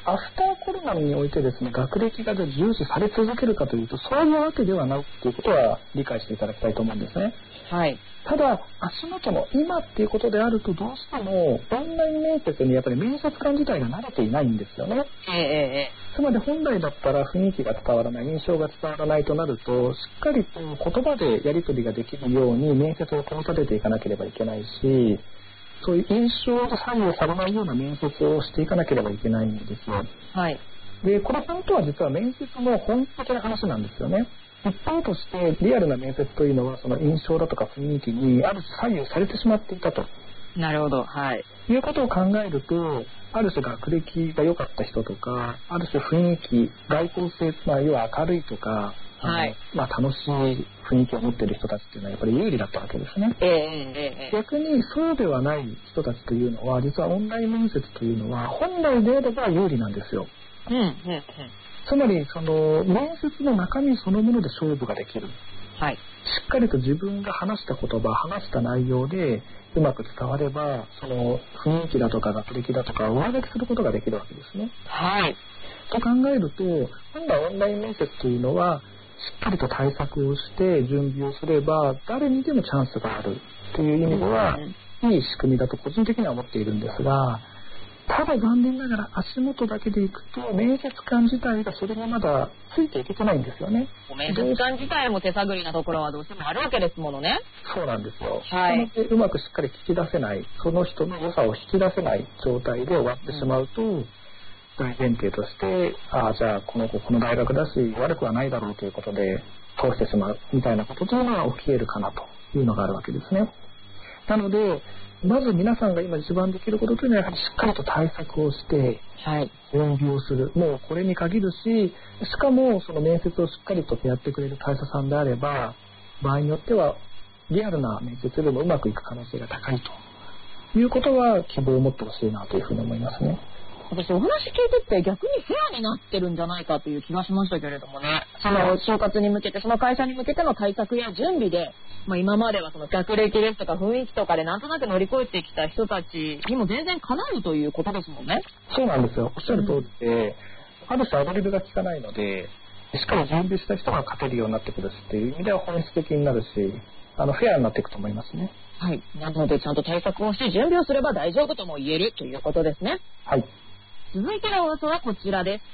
アフターコロナにおいてですね、学歴が重視され続けるかというと、そういうわけではないということは理解していただきたいと思うんですね。 はい。 ただ、足元の今っていうことであると、どうしてもオンライン面接にやっぱり面接官自体が慣れていないんですよね。 ええええ。 つまり本来だったら雰囲気が伝わらない、印象が伝わらないとなると、しっかりと言葉でやり取りができるように面接をこう立てていかなければいけないし、そういう印象で左右されないような面接をしていかなければいけないんですよ。 はい。 で、これ本当は実は面接の本質的な話なんですよね。一方としてリアルな面接というのはその印象だとか雰囲気にある種左右されてしまっていたと。 なるほど。はい。 いうことを考えると、ある種学歴が良かった人とか、ある種雰囲気、外交性、まあ要は明るいとか、 はい。 まあ楽しい雰囲気を持っている人たちっていうのはやっぱり有利だったわけですね。 ええええ。 逆にそうではない人たちというのは、実はオンライン面接というのは本来であれば有利なんですよ。 うんうんうん。 つまりその面接の中身そのもので勝負ができる。 はい。 しっかりと自分が話した言葉、話した内容でうまく伝われば、その雰囲気だとか学歴だとか上書きすることができるわけですね。 はい。 と考えると、本来オンライン面接というのはしっかりと対策をして準備をすれば誰にでもチャンスがあるという意味では、いい仕組みだと個人的には思っているんですが、ただ残念ながら足元だけでいくと面接官自体がそれにまだついていけてないんですよね。 面接官自体も手探りなところはどうしてもあるわけですものね。 そうなんですよ。 はい。 なのでうまくしっかり聞き出せない、その人の良さを引き出せない状態で終わってしまうと、うん、大前提として、ああじゃあこの子この大学だし悪くはないだろうということで通してしまうみたいなことというのが起き得るかなというのがあるわけですね。なのでまず皆さんが今一番できることというのはやはりしっかりと対策をして準備をする、もうこれに限るし、しかもその面接をしっかりとやってくれる会社さんであれば場合によってはリアルな面接でもうまくいく可能性が高いということは希望を持ってほしいなというふうに思いますね。 私お話聞いてて逆にフェアになってるんじゃないかという気がしましたけれどもね。その就活に向けて、その会社に向けての対策や準備で、まあ、今まではその学歴ですとか雰囲気とかでなんとなく乗り越えてきた人たちにも全然叶うということですもんね。 そうなんですよ。おっしゃる通りで、うん、ある種アドリブが効かないので、しかも準備した人が勝てるようになってくるしっていう意味では本質的になるし、あのフェアになっていくと思いますね。 はい。なのでちゃんと対策をして準備をすれば大丈夫とも言えるということですね。 はい。 続いての噂はこちらです。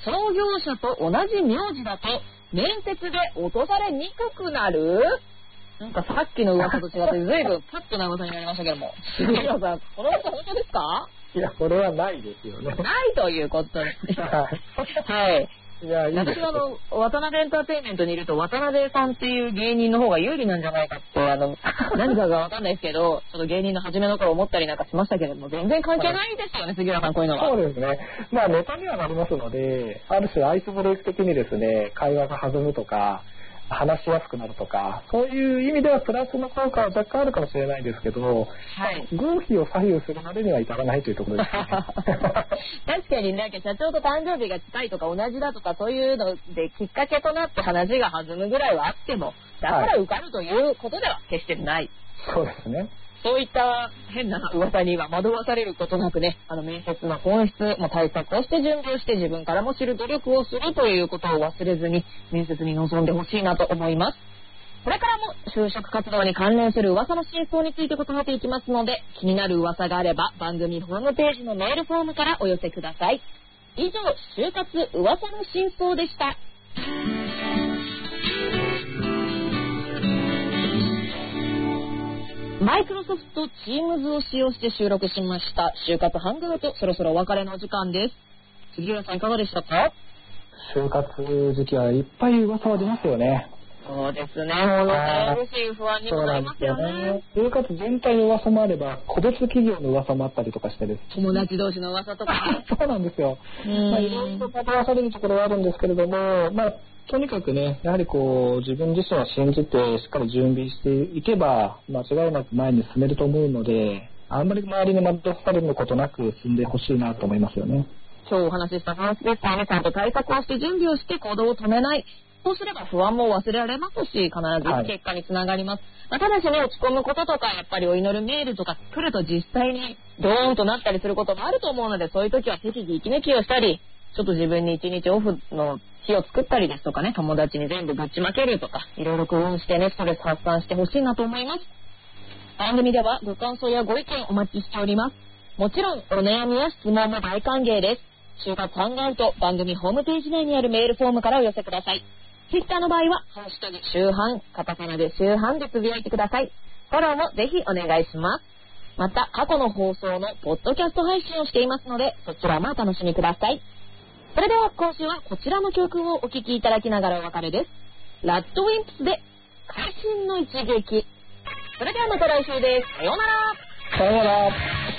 創業者と同じ名字だと面接で落とされにくくなる？なんかさっきの噂と違って随分パッとな噂になりましたけども。杉浦さん、この噂本当ですか？ いや、これはないですよね。 ないということですね。はい。いや、いいですね。私はあの、渡辺エンターテインメントにいると、渡辺さんっていう芸人の方が有利なんじゃないかって、あの、何かがわかんないですけど、ちょっと芸人の初めの頃思ったりなんかしましたけれども、全然関係ないですよね、杉浦さん、こういうのは。 そうですね。まあ、ネタにはなりますので、ある種アイスブレイク的にですね、会話が弾むとか、話しやすくなるとか、そういう意味ではプラスの効果は若干あるかもしれないですけど、はい、合否を左右するまでには至らないというところですね。 確かになんか社長と誕生日が近いとか同じだとかそういうのできっかけとなって話が弾むぐらいはあっても、だから受かるということでは決してない。 はい、そうですね。 そういった変な噂には惑わされることなくね、あの面接の本質も対策をして準備をして自分からも知る努力をするということを忘れずに面接に臨んでほしいなと思います。これからも就職活動に関連する噂の真相について答えていきますので、気になる噂があれば番組ホームページのメールフォームからお寄せください。以上、就活噂の真相でした。マイクロソフト Teams を使用して収録しました就活ハンガーとそろそろお別れの時間です。杉浦さんいかがでしたか？ 就活時期はいっぱい噂は出ますよね。 そうですね。ものすごい不安にもなりますよね。 就活全体の噂もあれば、個別企業の噂もあったりとかしてです。 友達同士の噂とか。 そうなんですよ。まあ、いろいろ惑わされるところはあるんですけれども、まあ、とにかくね、やはりこう、自分自身を信じてしっかり準備していけば、間違いなく前に進めると思うので、あんまり周りに惑わされることなく進んでほしいなと思いますよね。 今日お話しした話です。皆さんと対策をして準備をして行動を止めない。 そうすれば不安も忘れられますし、必ず結果につながります。はい、まあ、ただしね、落ち込むこととか、やっぱりお祈るメールとか来ると実際にドーンとなったりすることもあると思うので、そういう時は適宜息抜きをしたり、ちょっと自分に一日オフの日を作ったりですとかね、友達に全部ぶちまけるとか、いろいろ工夫してね、ストレス発散してほしいなと思います。番組ではご感想やご意見お待ちしております。もちろんお悩みや質問も大歓迎です。就活ハンガウト番組ホームページ内にあるメールフォームからお寄せください。Twitter の場合は、ハッシュタグ週半、カタカナで週半でつぶやいてください。フォローもぜひお願いします。また、過去の放送のポッドキャスト配信をしていますので、そちらもお楽しみください。それでは今週はこちらの曲をお聴きいただきながらお別れです。ラッドウィンプスで、会心の一撃。それではまた来週です。さようなら。 さようなら。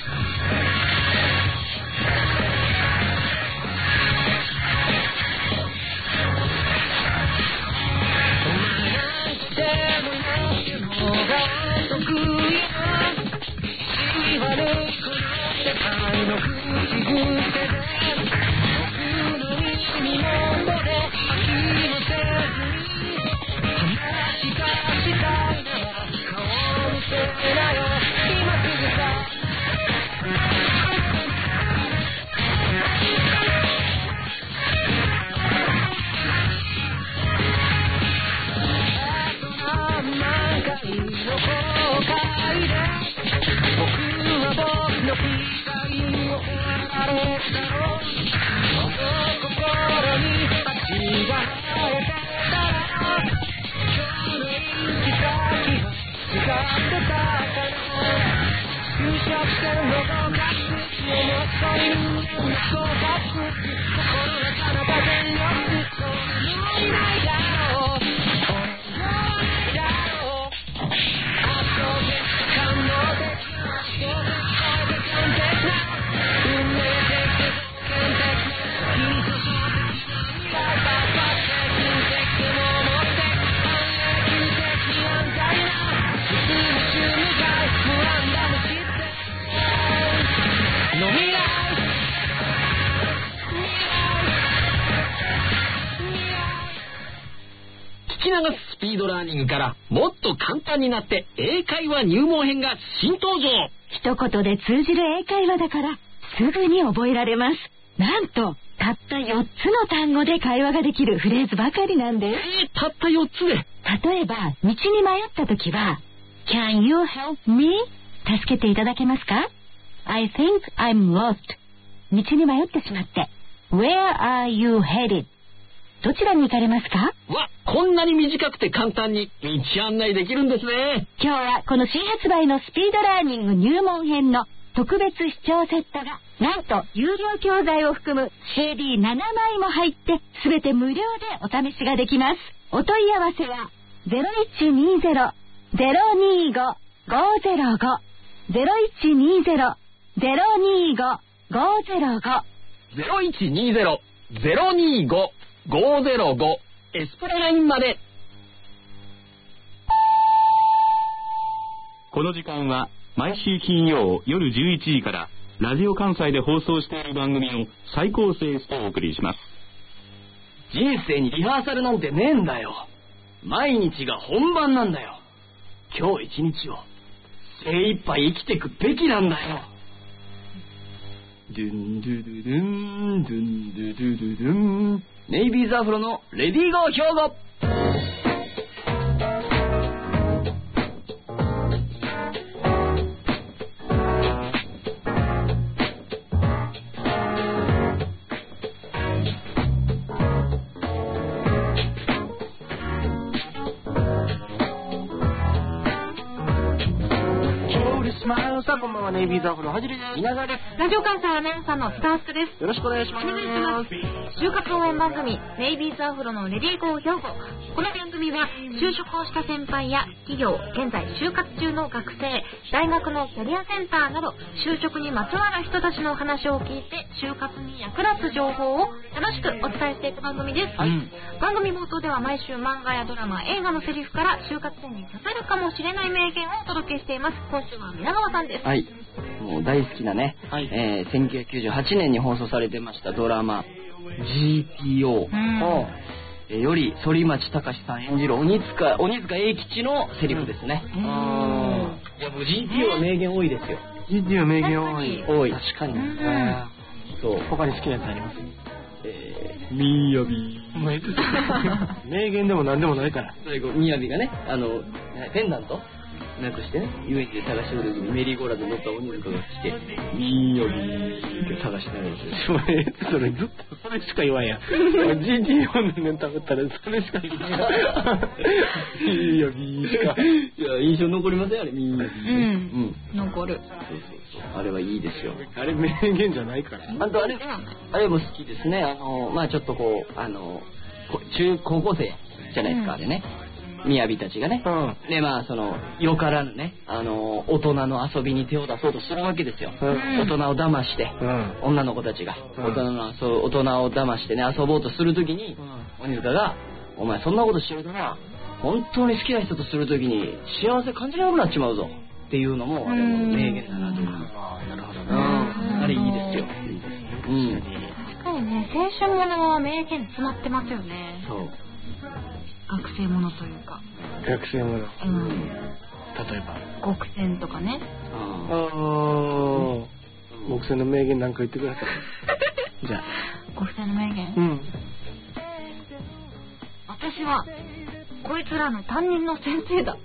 スピードラーニングからもっと簡単になって英会話入門編が新登場。 一言で通じる英会話だからすぐに覚えられます。なんとたったよっつの単語で会話ができるフレーズばかりなんです。 えー、たったよっつで。 例えば道に迷った時は Can you help me? 助けていただけますか？ I think I'm lost. 道に迷ってしまって Where are you headed? どちらに行かれますか？ わ、こんなに短くて簡単に道案内できるんですね。 今日はこの新発売のスピードラーニング入門編の特別視聴セットがなんと有料教材を含む シーディーななまいも入って全て無料でお試しができます。お問い合わせは ゼロいちにゼロ ゼロにーご ごゼロご ゼロいちにゼロ ゼロにーご ごゼロごゼロいちにゼロ ゼロにーご ごゼロごエスプララインまで。 この時間は毎週金曜夜じゅういちじからラジオ関西で放送している番組を再構成してお送りします。 人生にリハーサルなんてねえんだよ。毎日が本番なんだよ。今日一日を精一杯生きてくべきなんだよ。ドゥンドゥドゥドゥンドゥンドゥドゥドゥドゥンネイビーズアフロのレディーゴー兵庫。さあ、こんばんは。ネイビーズアフロはじりです。稲川です。 ラジオ関西アナウンサーのスタースクです。 よろしくお願いします。 お願いします。就活応援番組ネイビーズアフロのレディーゴー兵庫。この番組は就職をした先輩や企業、現在就活中の学生、大学のキャリアセンターなど就職にまつわる人たちの話を聞いて就活に役立つ情報を楽しくお伝えしていく番組です。はい、番組冒頭では毎週漫画やドラマ、映画のセリフから就活生に刺さるかもしれない名言をお届けしています。今週は皆川さんです。 はい、もう大好きなね、はい、えー、せんきゅうひゃくきゅうじゅうはちねんに放送されてましたドラマ ジーピーオー を、 えーより反町隆史さん演じる鬼塚鬼塚英吉のセリフですね。 うんあーいやもう ジーティー は名言多いですよ。 ジーティー は名言多い。 多い。 確かに。 うんそう。 他に好きなやつあります？ えー、 みやび。 もうええですよ名言でも何でもないから。 最後、みやびがね、あの、ペンダントなくしてね、遊園地で探してる時にメリーゴーランド乗った鬼塚が来て、みやびって探してないんですよ。 それ、それずっとそれしか言わんやん。ジーティー のネタ食ったらそれしか言わんやん。いいよ、ビーしか。 いや、印象残りませんあれ、みんな。 うん残る。 そうそうそう。あれはいいですよ。 あれ名言じゃないから。 あとあれ、あれも好きですね。あの、まあちょっとこう、あの、こ中、高校生じゃないですか、あれね。みやびたちがね。 うん。 で、まあその、よからぬね、あの、大人の遊びに手を出そうとするわけですよ。 うん大人を騙して、 うん。 女の子たちが、 うん大人のそう大人を騙してね、遊ぼうとするときに、鬼塚が、お前そんなことしてるとな、本当に好きな人とするときに幸せ感じなくなっちまうぞ。っていうのも、あれも名言だなと思います。 ああ、なるほどうん。 ね。 あれいいですよ。いいですね。うん。 確かにね、青春ものは名言詰まってますよね。 そう。 学生ものというか。 学生もの。 うん。 例えば。 極戦とかね。 あああ。僕その名言なんか言ってください。じゃあ。 極戦の名言、 うん。 私は、こいつらの担任の先生だ。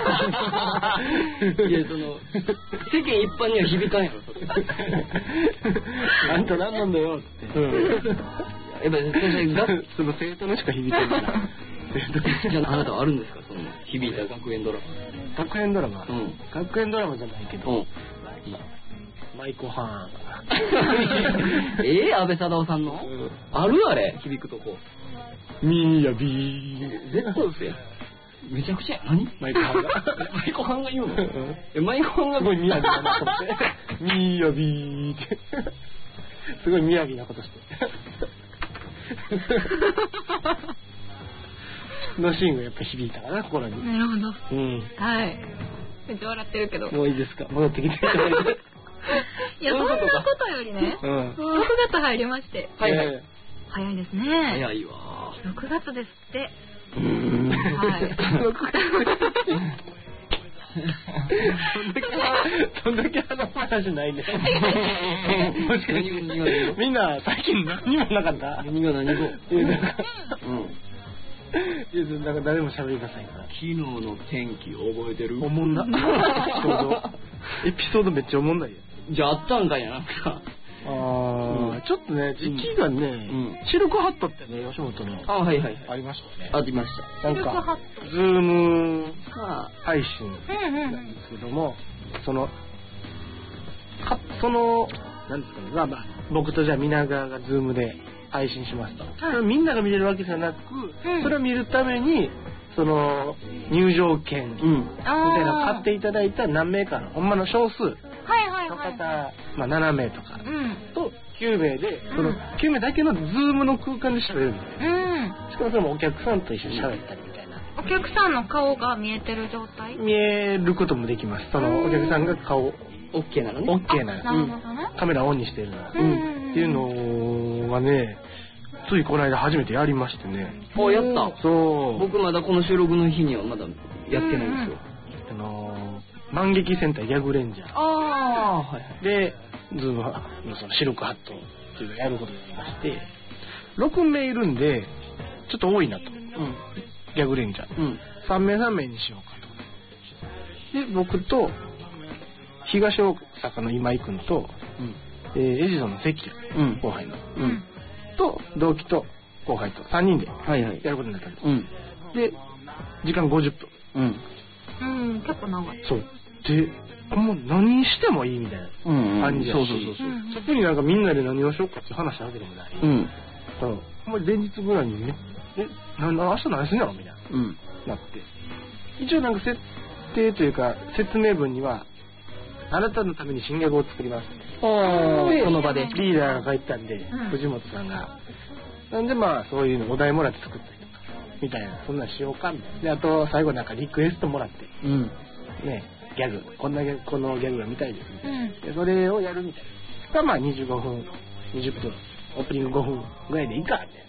いや、その、世間一般には響かんやろ、それ。 あんた何なんだよって。 うん。やっぱり、先生が、 その生徒のしか響いてるから。 じゃあ、あなたはあるんですかその、響いた学園ドラ学園ドラマ。 うん学園ドラマじゃないけマ。 ど、 うん。 舞妓はえー、安倍貞夫さんのん。 あるあれ響くとこ。 みーやびー。 絶対嘘や。めちゃくちゃや。何舞妓はんが。 舞妓はんが言うのうんえ、舞妓はんがすごい雅なことして。みーやびーって。すごい雅なことして。のシーンがやっぱ響いたかな、心に。 なるほど。 うん。 はい。めっちゃ笑ってるけど。 もういいですか戻ってきていただいて。 いや、そんなことよりね、 うん。 ろくがつ入りまして。 はいはいえ早いですね。 早いわ。 ろくがつですって。 うーん。 はい。 ーそんだけ話す話ないね。もしか何が何が何がみんな最近何もなかった何が何がいやなんかうん。 いやなんか誰も喋りなさいから。 昨日の天気覚えてるおもんな。エピソード。エピソードめっちゃおもんないや。 じゃああったんかいな、なんか。 あー、ちょっとね、時期がね、 んシルクハットってね、吉本のあ、はいはいはい。 ありましたよね。 ありました。 なんシルクハかッ、 ズームあ配信うんうん。 なんですけども、その、かその、なんですかね、まあまあ、僕とじゃあ皆川がズームで配信しますと。それをみんなが見れるわけじゃなく、 うんそれを見るために、その、入場券みうん。 たいなのを買っていただいた何名かの、ほんまの少数はいはいのはい。 方、まあななめいとかうん。 ときゅうめいで、そのうんきゅうめいだけのズームの空間で喋るみたいな。 うん。 しかもそれもお客さんと一緒に喋ったりみたいな。 お客さんの顔が見えてる状態。 見えることもできます。そのお客さんが顔、 オッケーなのね。 オッケーななるほどね。 カメラオンにしてるのは、 うんっていうのがね、ついこの間初めてやりましてね。 お、やった。 そう。 僕まだこの収録の日にはまだやってないんですよ。 あのー、万劇戦隊ギャグレンジャーああ、はいはい。 で、ズームのそのシルクハットっていうのをやることになりまして、ろくめいいるんで、ちょっと多いなと。ギャグレンジャー。 うん。 さんめいさんめいにしようかと。で、僕と、東大阪の今井くんと、 うん。 えーエジソンの関うん。 後輩の、 うん。 と、同期と後輩とさんにんではいはい。 やることになったんです。 うん。 で、時間ごじゅっぷん。 うん。 うん、結構長い。 そう。で、もう何してもいいみたいなうん。 感じやし、 そうそうそうそう。 うんそこになんかみんなで何をしようかっていう話したわけでもない。 うん。 そう。もう前日ぐらいにね、え、な明日何すんやろみたいな、 うん。 なって。一応なんか設定というか、説明文には、あなたのために新ギャグを作ります。 おー、この場で。 リーダーが書いてたんで、 ん藤本さんが。なんでまあ、そういうのお題もらって作ったりとか、みたいな、そんなんしようか、みたいな。で、あと、最後なんかリクエストもらって、 うん。 ね、ギャグ、こんなギャグ、このギャグが見たいです、みたいな。 うん。 で、それをやるみたいな。が、まあ、にじゅうごふん、にじゅっぷん、オープニングごふんぐらいでいいか、みたいな。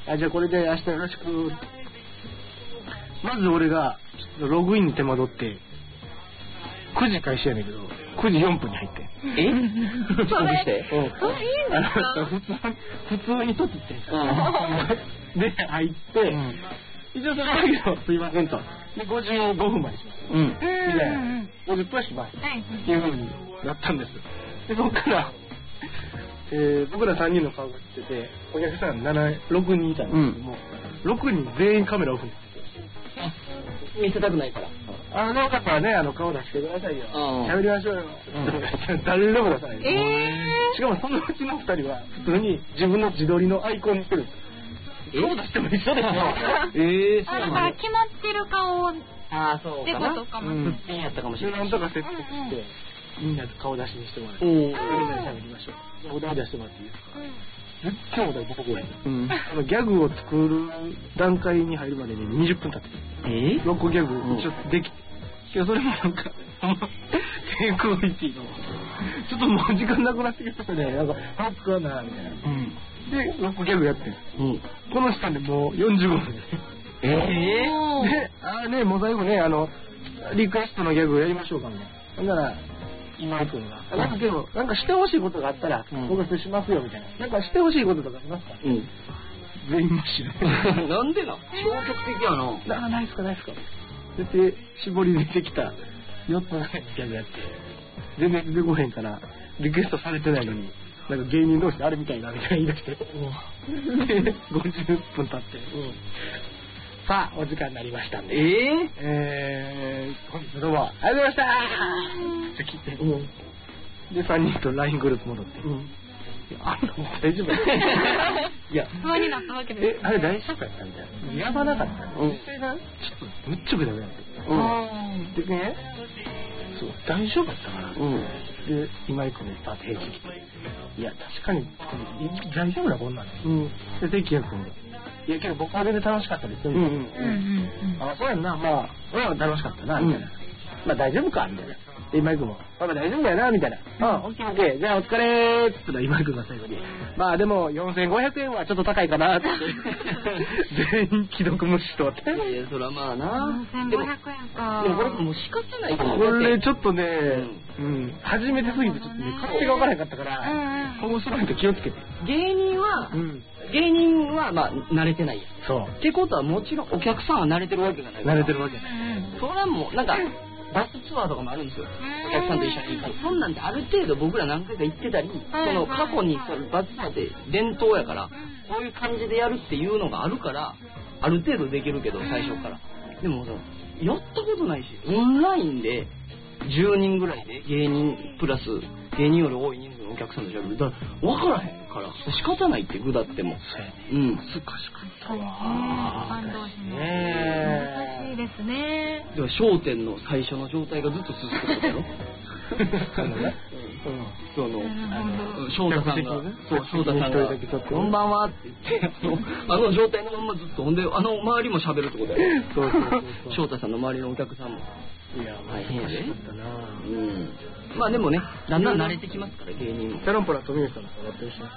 あ、じゃあこれで明日よろしく。まず俺が、ちょっとログインに手間取って、くじ開始やねんけど、くじよんぷんに入って。 え遅刻して？ うん。 それいいんですか？ 普通、普通に撮ってってんすよ。で、入って、一応それだけど、すいませんと。で、ごじゅうごふんまでします。 うん。 みたいな。ごじゅっぷんはします。っていう風になったんです。で、そこから、えー、僕らさんにんの顔が来てて、お客さんなな、ろくにんいたんですけども、ろくにん全員カメラオフに。 見せたくないから。 あの方はね、あの顔出してくださいよ。 うん喋りましょうよ。誰でも出さない。 えしかもそのうちのふたりは、普通に自分の自撮りのアイコンにしてるんですよ。顔出しても一緒ですよ。 ええ、 あ、だから決まってる顔っああ、そうてかな。 ことかも。 すっぴんやったかもしれで、 な。 ないんとか設定して、みんなで顔出しにしてもらって、 おみんー。 なで喋りましょう。じゃあお題出してもらっていいですか？めっちゃお題僕これ。 うん。 あのギャグを作る段階に入るまでににじゅっぷん経ってる。 えろっこギャグ一応できて。いや、それもなんか、低クオリティの。ちょっともう時間なくなってきましたね。なんか、あ、作らな、みたいな。で、ろっこギャグやってる。 うん。 この時間でもうよんじゅうごふんです。 ええで、あーね、もう最後ね、あの、リクエストのギャグやりましょうかみたいな。ほんなら、今井君が、あなんかけど、なんかしてほしいことがあったら、 うん僕はそれしますよ、みたいな。なんかしてほしいこととかありますか？ うん。 全員無視ね。 なんでな消極的やな。 あ、ないっすか、ないっすか。で、絞り出てきたよっつぐらいのギャグやって、全然出てこへんから、リクエストされてないのに、なんか芸人同士であれみたいな、みたいな言い出して、で、ごじゅっぷん経って、さあ、お時間になりましたんで、 えええー、本日どうも、ありがとうございましたーって聞いて、で、さんにんと ライン グループ戻って、いやあんたもう大丈夫いや、 不安になったわけですえ、あれ大丈夫やったみたいな。やばなかったうん実際な、ちょっと、むっちゃくちゃだよ。 うん。 でね、そう、大丈夫だったかな。 うん。 で、今井君にパッて返事来て、いや、確かに、大丈夫だ、こんなの。 うん。 で、関谷君が、いや、けど僕は全然楽しかったですよ。 うんうんうんうんあ、そうやんな、まあ、俺は楽しかったな、みたいな。まあ大丈夫かみたいな。で、今井君も、まあ大丈夫だよなみたいな。あ、オッケーオッケー。じゃあお疲れーっつったら今井君が最後に、まあでもよんせんごひゃくえんはちょっと高いかなって。全員既読無視とって。 いや、そらまあな。 よんせんごひゃくえんか。 でもこれもう仕方ないと思う。 これちょっとね、 ううん、初めてすぎてちょっとね、勝手が分からへんかったから、面白いと気をつけて。 芸人は、 うん。 芸人はまあ慣れてないやん。 そう。 ってことはもちろんお客さんは慣れてるわけがないから。 慣れてるわけない。 それはもうなんかバスツアーとかもあるんですよ。お客さんと一緒に行く。そんなんである程度僕ら何回か行ってたり、その過去にそのバスツアーって伝統やから、こういう感じでやるっていうのがあるから、ある程度できるけど最初から。でもさ、やったことないし、オンラインでじゅうにんぐらいで芸人プラス芸人より多い人数のお客さんと喋る。だから分からへんから仕方ないって具だっても。うん。 難しかったそうね。感動しねね。難しいですね。 でも笑点の最初の状態がずっと続くってことやろ。 あのね。 その、 なるほど翔太さんが、そう、翔太さんが一人だけちょっ、とこんばんはって言って、あのあの状態のまんまずっと、ほんで、あの周りも喋るってことやろ。 そうそうそうそう翔太さんの周りのお客さんも。 いや、 大変やで。 難しかったなうん。まあでもね、だんだん慣れてきますから、芸人も。 チャランポラ富吉さんの方やってるしね。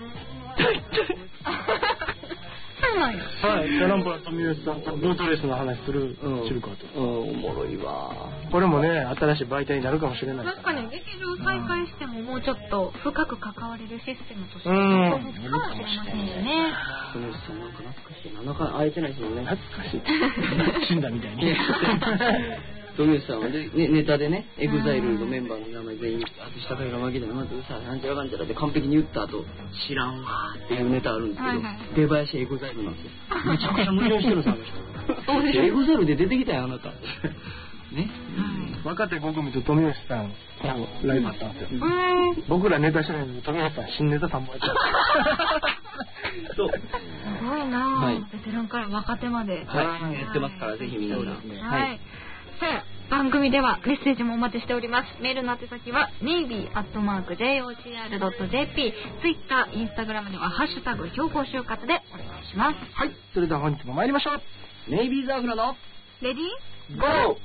そうなんや。 はい、チャランポラ富吉さんとボートレースの話するうん。 シルクアート。 うん、おもろいわ。 これもね、新しい媒体になるかもしれない確かに劇場再開してももうちょっと深く関われるシステムとしてうんかもしれませんよね。 そのさんなんか懐かしいな。なんか会えてないですよね。 懐かしい。死んだみたいに。 富吉さんはで、ね、ネタでね、エグザイルのメンバーの名前全員言って、あと下から負けたらまずさ、なんちゃらかんちゃらって完璧に言った後、知らんわーっていうネタあるんですけど、 はいはい出囃子エグザイルなんですよ。めちゃくちゃ矛盾してるんですよ、あの人。エグザイルで出てきたよ、あなた。ね。 若手ご組と富吉さんのライブあったんですよ。 うん。 僕らネタしてないのに富吉さん新ネタさん本やってた。 そう。 すごいなぁ、 はいベテランから若手まで。 はい、やってますから、ぜひみんな。 はい。さあ、番組ではメッセージもお待ちしております。メールの宛先は ネイビー アットマーク ジェイオージーアール ドット ジェーピー、Twitter、Instagram ではハッシュタグ標高就活でお願いします。 はい、それでは本日も参りましょう。 ネイビーズアフロのレディーゴー。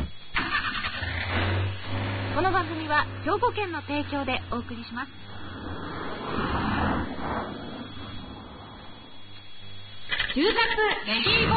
この番組は兵庫県の提供でお送りします。 就活レディーゴ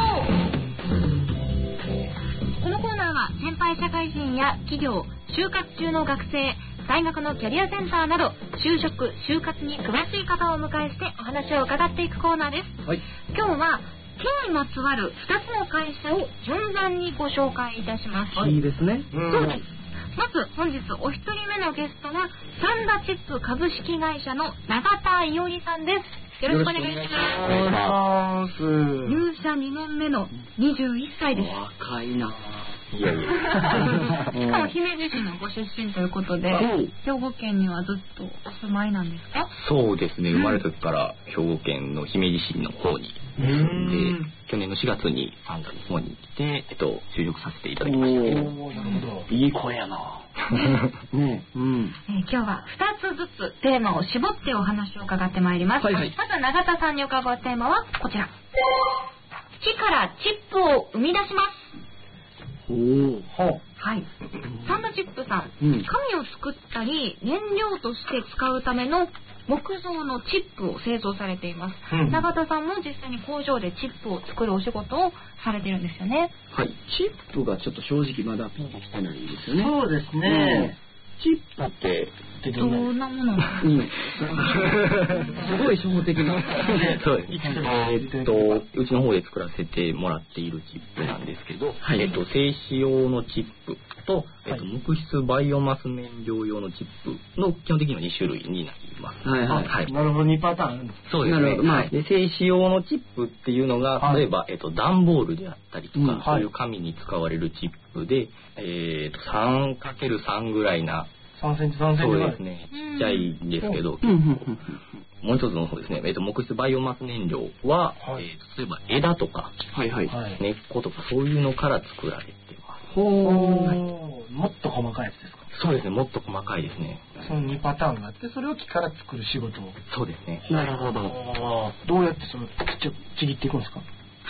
ー。このコーナーは先輩社会人や企業、就活中の学生、大学のキャリアセンターなど就職就活に詳しい方をお迎えしてお話を伺っていくコーナーです、はい、今日は経にまつわるふたつの会社を順番にご紹介いたします。 いいですね。 そうです。まず本日お一人目のゲストはサンダチップ株式会社の永田伊織さんです。よろしくお願いします。入社にねんめのにじゅういっさいです。 若いな。 いやいやしかも姫路市のご出身ということで、兵庫県にはずっとお住まいなんですか？ そうですね、生まれた時から兵庫県の姫路市の方に住んで、去年のしがつにサンダの方に来て、えっと、就職させていただきました。なるほど。いい声やな。 ねうん、えー、今日はふたつずつテーマを絞ってお話を伺ってまいります、はいはい、まず永田さんに伺うテーマはこちら。木からチップを生み出します。 おーはい、サンダチップさん、うん、紙を作ったり燃料として使うための木造のチップを製造されています、うん、永田さんも実際に工場でチップを作るお仕事をされてるんですよね。 はい、チップがちょっと正直まだピンとしてないですよね。 そうですね、 うん、チップってどんなものなんですか？うん、 すごい初歩的なそうです。えっとうちの方で作らせてもらっているチップなんですけど、はい、えっと製紙用のチップと、えっと、木質バイオマス燃料用のチップの基本的にはに種類になります。 はいはいはい。なるほど、にパターンあるんです。 そうですね。まあ、で製紙用のチップっていうのが、例えば、えっと、段ボールであったりとか、うんはい、そういう紙に使われるチップで、えー、と さんかけるさん ぐらいな、 さんセンチさんセンチぐらい。 そうですね。ちっちゃいんですけど、もう一つの方ですね、えっと、木質バイオマス燃料は、はい、えー、例えば枝とか、はいはい、根っことかそういうのから作られてます。 ほー、もっと細かいやつですか？ そうですね、もっと細かいですね。 そのにパターンがあって、それを木から作る仕事を。 そうですね。 なるほど。どうやってそのちょちぎっていくんですか？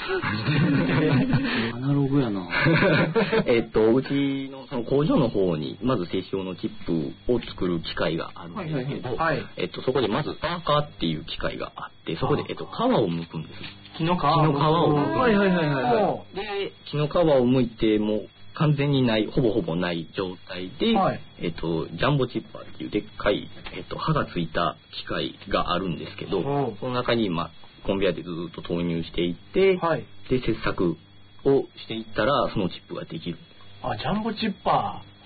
アナログやな。 えっとうちのその工場の方にまず製紙用のチップを作る機械があるんですけど、はいはいはい、えっとそこでまずパーカーっていう機械があって、そこでえっと皮を剥くんです。 木の皮。木の皮を剥く。 はいはいはいはい。 で木の皮を剥いてもう完全にないほぼほぼない状態で、はい、えっとジャンボチッパーっていうでっかいえっと刃がついた機械があるんですけど、その中にまあコンベヤーでずっと投入していって、はい、で切削をしていったらそのチップができる。 あ、ジャンボチッパー。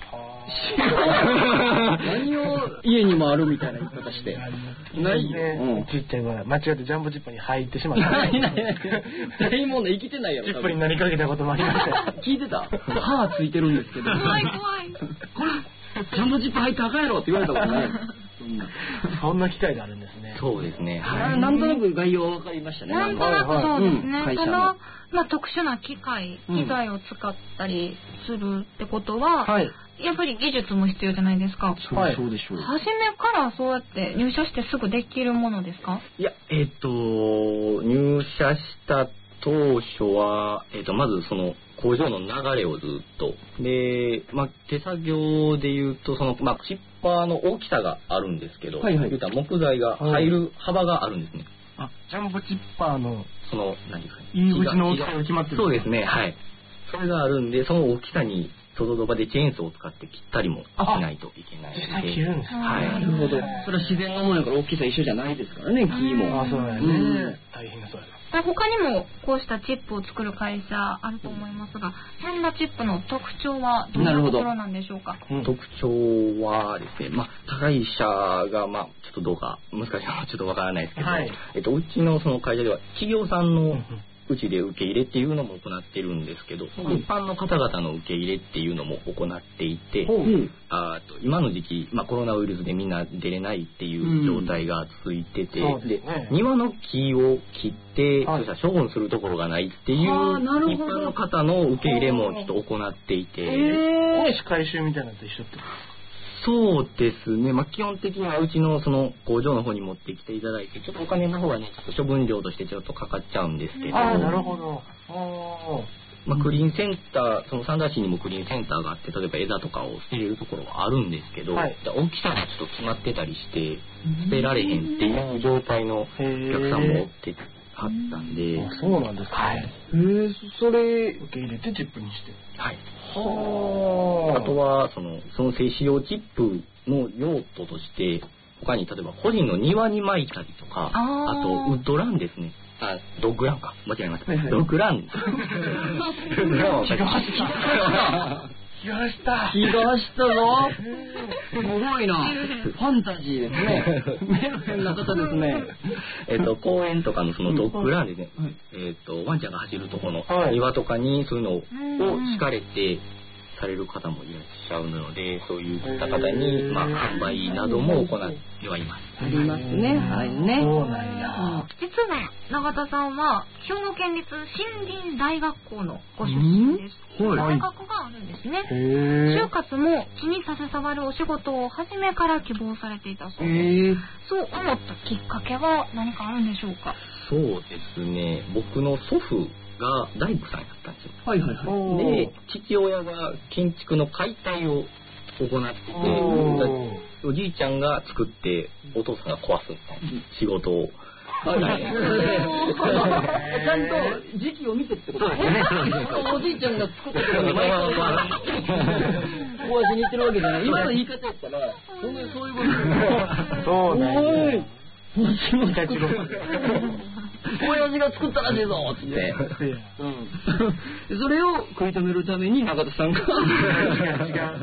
何を家にもあるみたいな言い方してないよ、うん、ちっちゃい頃間違ってジャンボチッパーに入ってしまった。 ないないないもんね、生きてないやろ。 チップになりかけたこともありました。 聞いてた？歯ついてるんですけど、 怖い怖い、 これジャンボチップ入ってあかんやろって言われたことね。 そんな機械があるんですね。 そうですね。 はい、なんとなく概要分かりましたね。 なんとなくそうですね。はいはい、ただ、まあ、特殊な機械、機材を使ったりするってことは、うん、はいやっぱり技術も必要じゃないですか。 そう、そうでしょう。 初めからそうやって入社してすぐできるものですか？ いや、えっと、入社した当初は、えっと、まずその工場の流れをずっと。で、まあ、手作業で言うと、その、まあ、チッパーの大きさがあるんですけど、はいはい、言うたら木材が入る幅があるんですね。 はい、あ、ジャンボチッパーの、 その、何ですかね。 入り口の大きさが決まってる。 そうですね、はい。それがあるんで、その大きさに、その場でチェーンソーを使って切ったりもしないといけないので。 実際切るんですか？ はい。 なるほど。それは自然のものやから大きさ一緒じゃないですからね、木も。 あ、そうだよね。大変そうやな。 他にもこうしたチップを作る会社あると思いますが、サンダチップの特徴はどんなところなんでしょうか？ 特徴はですね、まあ高い社がまあちょっとどうか難しいのはちょっとわからないですけど、はい、えっとうちのその会社では企業さんのうちで受け入れっていうのも行っているんですけど、うん、一般の方々の受け入れっていうのも行っていて、うん、あと今の時期、まあ、コロナウイルスでみんな出れないっていう状態が続いてて、うん、で、ね、庭の木を切って、はい、そしたら処分するところがないっていう一般の方の受け入れもちょっと行っていて、 えー、回収みたいなのと一緒ってそうですね、まあ、基本的にはうちのその工場の方に持ってきていただいて、ちょっとお金の方はね、ちょっと処分料としてちょっとかかっちゃうんですけど。 ああ、なるほど。 まあ、クリーンセンター、その三田市にもクリーンセンターがあって、例えば枝とかを捨てれるところはあるんですけど、はい、大きさがちょっと決まってたりして、捨てられへんっていう状態のお客さんもおって、 はったんで、 あ、そうなんですか。 はい。 えー、それ受け入れてチップにして。 はい。 はあとはそのその静止用チップの用途として他に例えば個人の庭に撒いたりとか、 あーあとウッドランですね。あ、ドッグランか。間違えました。 はいはいドッグラン。ドッグランを気がした気がした気がしたぞ。すごいな。ファンタジーですね。メルヘンな方ですね。 えっと公園とかのそのドッグランですね。 はいえっとワンちゃんが走るところはいの庭とかにそういうのをうん敷かれてされる方もいらっしゃるので、そういった方にまあ販売なども行ってはいます。 ありますね。はいね。 そうなんや。 実は永田さんは兵庫県立森林大学校のご出身です。 うんはい大学があるんですね。 へ就活も地に携わるお仕事を初めから希望されていたそうです。 えー、 そう思ったきっかけは何かあるんでしょうか。 そうですね。僕の祖父が大工さんやったんですよ。 はいはいはい。 で、父親が建築の解体を行ってて、 おおじいちゃんが作ってお父さんが壊すみたいな仕事を。 はいはい。ちゃんと時期を見てってことですね。おじいちゃんが作ったところに毎回壊しに行ってるわけじゃない。今の言い方やったら、そんなそういうこと。 そうなんや。 おい、私も作った。親父が作ったらしいぞっつって。 せやうん。それを食い止めるために中田さんが。 違う違う。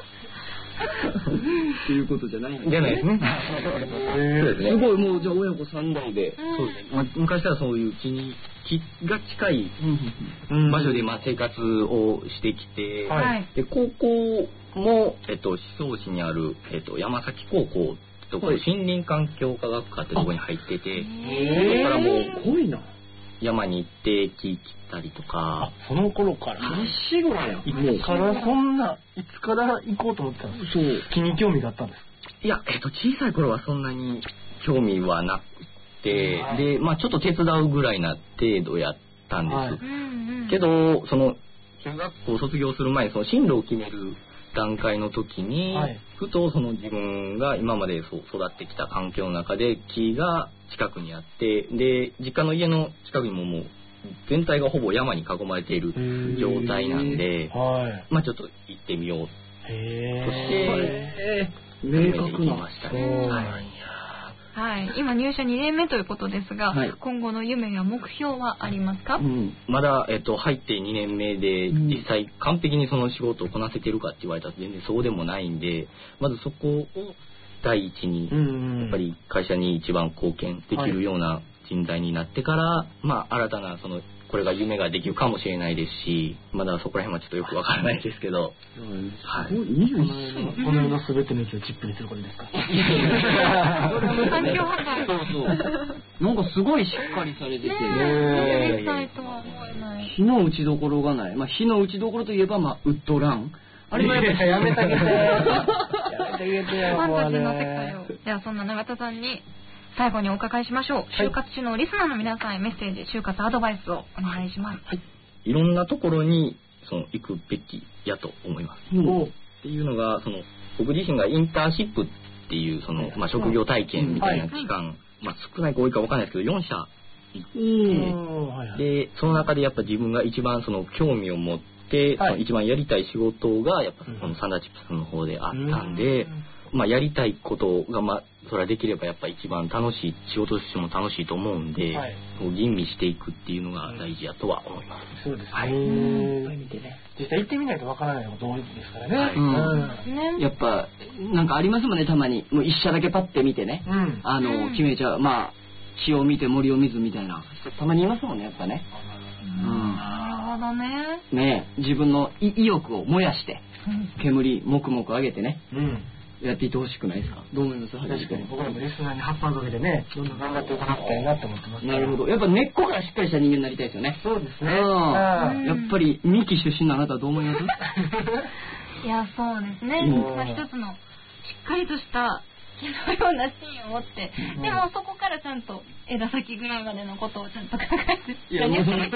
っていうことじゃないんですね。 じゃないですね。そうですね。 すごい、もうじゃあ親子三代で。 そうですね。まあ昔からそういう地に木が近いうん場所でまあ生活をしてきて、 はいで高校もえっと思想市にあるえっと山崎高校ところはい森林環境科学科ってところに入ってて、 へそこからもうすごいな。 山に行って木切ったりとかあ、、その頃から。 必死ぐらいや。 いつからそんな、いつから行こうと思ってたんですか。 そう。 気に興味があったんですか。 いや、えっと、小さい頃はそんなに興味はなくて、で、まあちょっと手伝うぐらいな程度やったんです。 はいうんうん。 けど、その、中学校を卒業する前にその進路を決める段階の時に、 はいふとその自分が今までそう育ってきた環境の中で木が近くにあって、で、実家の家の近くにももう全体がほぼ山に囲まれている状態なんで、 はい。 まあちょっと行ってみようへえ。 そしてえー、明確決めていきな。 ましたそうね。 なんやはい。 はい。今入社にねんめということですが、 はい今後の夢や目標はありますか。 うん。 まだ、えっと、入ってにねんめで、 うん実際完璧にその仕事をこなせてるかって言われたら全然そうでもないんで、まずそこを第一に、 うんやっぱり会社に一番貢献できるような人材になってから、まあ新たなその、これが夢ができるかもしれないですし、まだそこら辺はちょっとよくわからないですけど、はいすごい、にじゅういっ歳。 この世の全ての息をチップにすることですか。 環境破壊。 そうそう。なんかすごいしっかりされてて、 ねえ、にじゅういっさいとは思えない。 火の打ちどころがない。まあ火の打ちどころといえば、まあウッドラン。あれもやっぱりやめてあげて。やめてあげてよ。 ファンもうタジーの世界ねを。ではそんな永田さんに最後にお伺いしましょう。就活中のリスナーの皆さんへメッセージ、就活アドバイスをお願いします。 いろんなところにその行くべきやと思います。 うんっていうのが、その僕自身がインターンシップっていうその、まあ、職業体験みたいな期間、まあ、少ないか多いか分かんないですけどよん社行って、 うんはいはいでその中でやっぱ自分が一番その興味を持って、 はいその一番やりたい仕事がやっぱこのサンダーチップさんの方であったんで、まあ、やりたいことが、まあ、それはできればやっぱ一番楽しい仕事としても楽しいと思うんで、 はいこう吟味していくっていうのが大事やとは思います。 そうですね。 はい実際行ってみないとわからないこと多いですからね。 はいうんやっぱ、なんかありますもんね、たまに。もう一社だけパッて見てね。 うん。 あの、決めちゃう。まあ、木を見て森を見ずみたいな。たまにいますもんね、やっぱね。 なるほどね。 うん。ねえ自分の意意欲を燃やして、煙、もくもく上げてね、 うん。 やっていってほしくないですか。どう思います確かに僕らもリスナーに葉っぱをかけてね、どんどん頑張っていかなきゃいなって思ってます。 なるほど。やっぱ根っこからしっかりした人間になりたいですよね。 そうですね。 うん。 うんやっぱり、三木出身のあなたはどう思いますいや、そうですね。 うんまあ一つのしっかりとした木のような芯を持って、でもそこからちゃんと枝先ぐらいまでのことをちゃんと考えて、 いや、もうその、うまい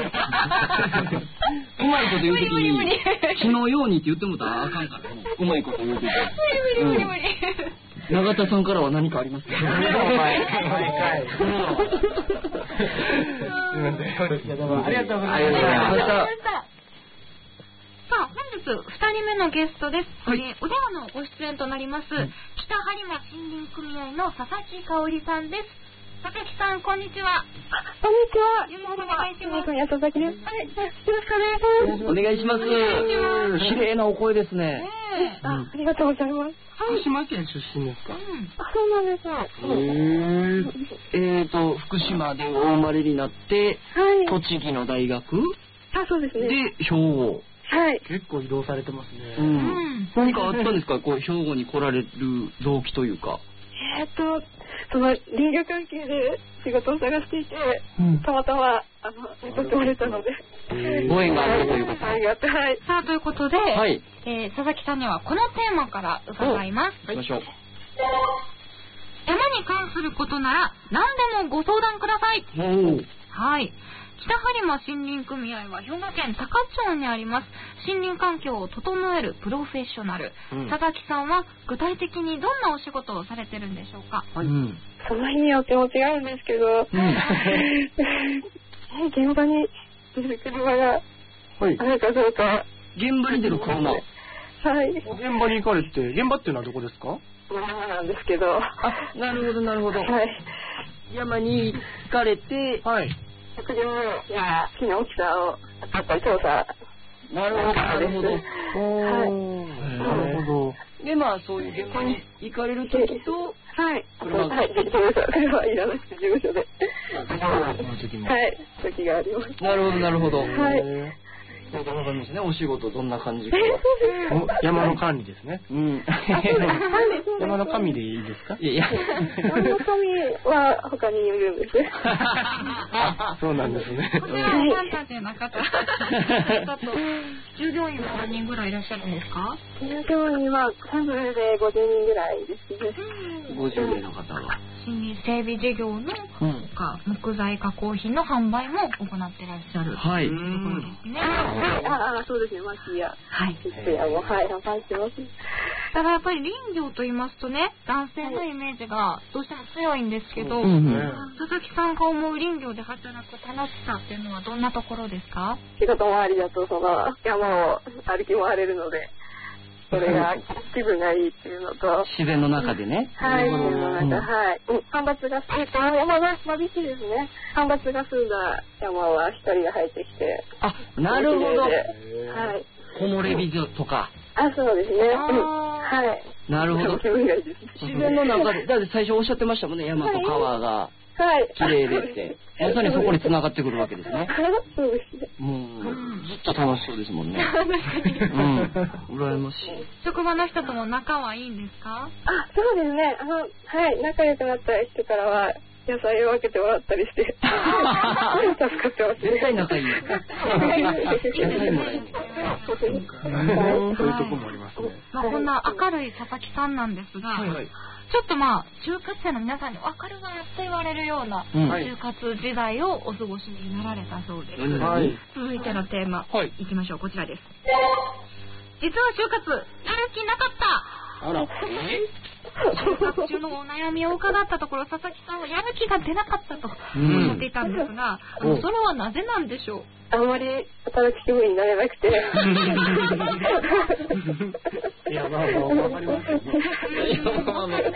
こと言うとき無理無理無理に、木のようにって言ってもたらあかんから、もううまいこと言うとき無理無理無理無理。 永田さんからは何かありますか？ 毎回。すみません。どうもありがとうございました。 さあ、本日ふたりめのゲストです。はい、えー、お電話のご出演となります、うん、北播磨森林組合の佐々木香織さんです。佐々木さん、こんにちは。 こんにちは。 よろしくお願いします。 佐々木です。はい、よろしくお願いします。 お願いします。綺麗なお声ですね。 ねえ、あ、ありがとうございます。 福島県出身ですか？うん、 あ、そうなんです。 へえ。えーと、福島でお生まれになって、はい、栃木の大学？ あ、そうですね。 で、兵庫。 はい。 結構移動されてますね。 うん。何かあったんですか？こう、兵庫に来られる動機というか。 えーと、その林業関係で仕事を探していて、うん、たまたま、あの、雇ってもらえたので。 ご縁があったということ。 ありがとう。はい。 さあ、ということで、はい、えー、佐々木さんにはこのテーマから伺います。 行きましょう。 山に関することなら何でもご相談ください。はい。北播磨森林組合は兵庫県多可町にあります森林環境を整えるプロフェッショナル、うん、佐々木さんは具体的にどんなお仕事をされてるんでしょうか？ はい、うん、その日によっても違うんですけど、うん、現場に出る車があるかどうか。 現場に出る車。はい。 現場に行かれて、現場っていうのはどこですか？ 山なんですけど。 あ、なるほどなるほど。 はい。 山に行かれて、 はい。 食料や木の大きさを測ったり調査。 なるほどなるほど。 はい。 なるほど。で、まあそういう現場に行かれるときと、 はい。はい。事務所。車はいらなくて事務所で。はい。時があります。 なるほどなるほど。 はい。 わかりますね。お仕事どんな感じか。 山の管理ですね。 うん。 山の神でいいですか？ いやいや。 山の神は他にいるんです。 そうなんですね。 こちらはファンタジーな方。と従業員は何人ぐらいいらっしゃるんですか？ 従業員はサブでごじゅうにんぐらいですね。 ごじゅう名の方が。 森林整備事業の他、うん、木材加工品の販売も行ってらっしゃる。 はい。 ところですね。 ああ、そうですね。薪や。 はい。 やもはい、販売してます。 ただやっぱり林業と言いますとね、男性のイメージがどうしても強いんですけど、うんうん、佐々木さんが思う林業で働く楽しさっていうのはどんなところですか？ 仕事周りだとその山を歩き回れるので、それが気分がいいっていうのと、 自然の中でね。 はい、自然の中、はい。間伐が、えっと、山が間引きですね。間伐が済んだ山は光が入ってきて。 あ、なるほど。はい。 木漏れ日とか。 あ、そうですね。はい。 なるほど。 気分がいいです。 自然の中で、だって最初おっしゃってましたもんね、山と川が。 はい。 綺麗でって。まさにそこに繋がってくるわけですね。 そうですね。 もう、ずっと楽しそうですもんね。うん。羨ましい。 職場の人とも仲はいいんですか？ あ、そうですね。あの、はい。仲良くなった人からは、野菜を分けてもらったりして。助かってます。 絶対仲いい。野菜もらえる。 そういうとこもありますね。 まあ、こんな明るい佐々木さんなんですが、はいはい、ちょっとまあ就活生の皆さんに分かるなと言われるような就活時代をお過ごしになられたそうです。はい、続いてのテーマ、はい、いきましょう。こちらです。実は就活やる気なかった。 あら、 就活中のお悩みを伺ったところ、佐々木さんはやる気が出なかったとおっしゃっていたんですが、うん、それはなぜなんでしょう？ あまり働く気分になれなくて。 いや、まあまあ、わかりますよね。まあまあまあ、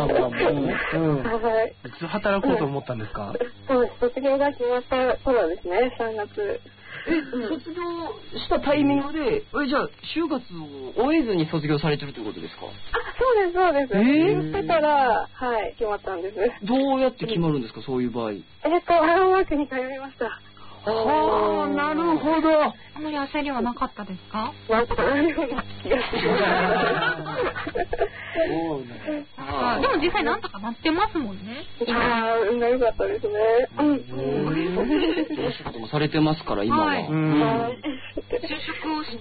はい。いつ働こうと思ったんですか？ そうです。卒業が決まった頃ですね、さんがつ。 え、卒業したタイミングで、え、じゃあ、就活を終えずに卒業されてるということですか？ あ、そうです、そうです。えー、だから、はい、決まったんです。 どうやって決まるんですか、そういう場合？えっと、ハローワークに通いました。 はあ、なるほど。 あまり焦りはなかったですか？ なんかないような気がする。 でも実際なんとかなってますもんね。 ああ、運が良かったですね。うん。 お仕事もされてますから、今は。はい。就職をして、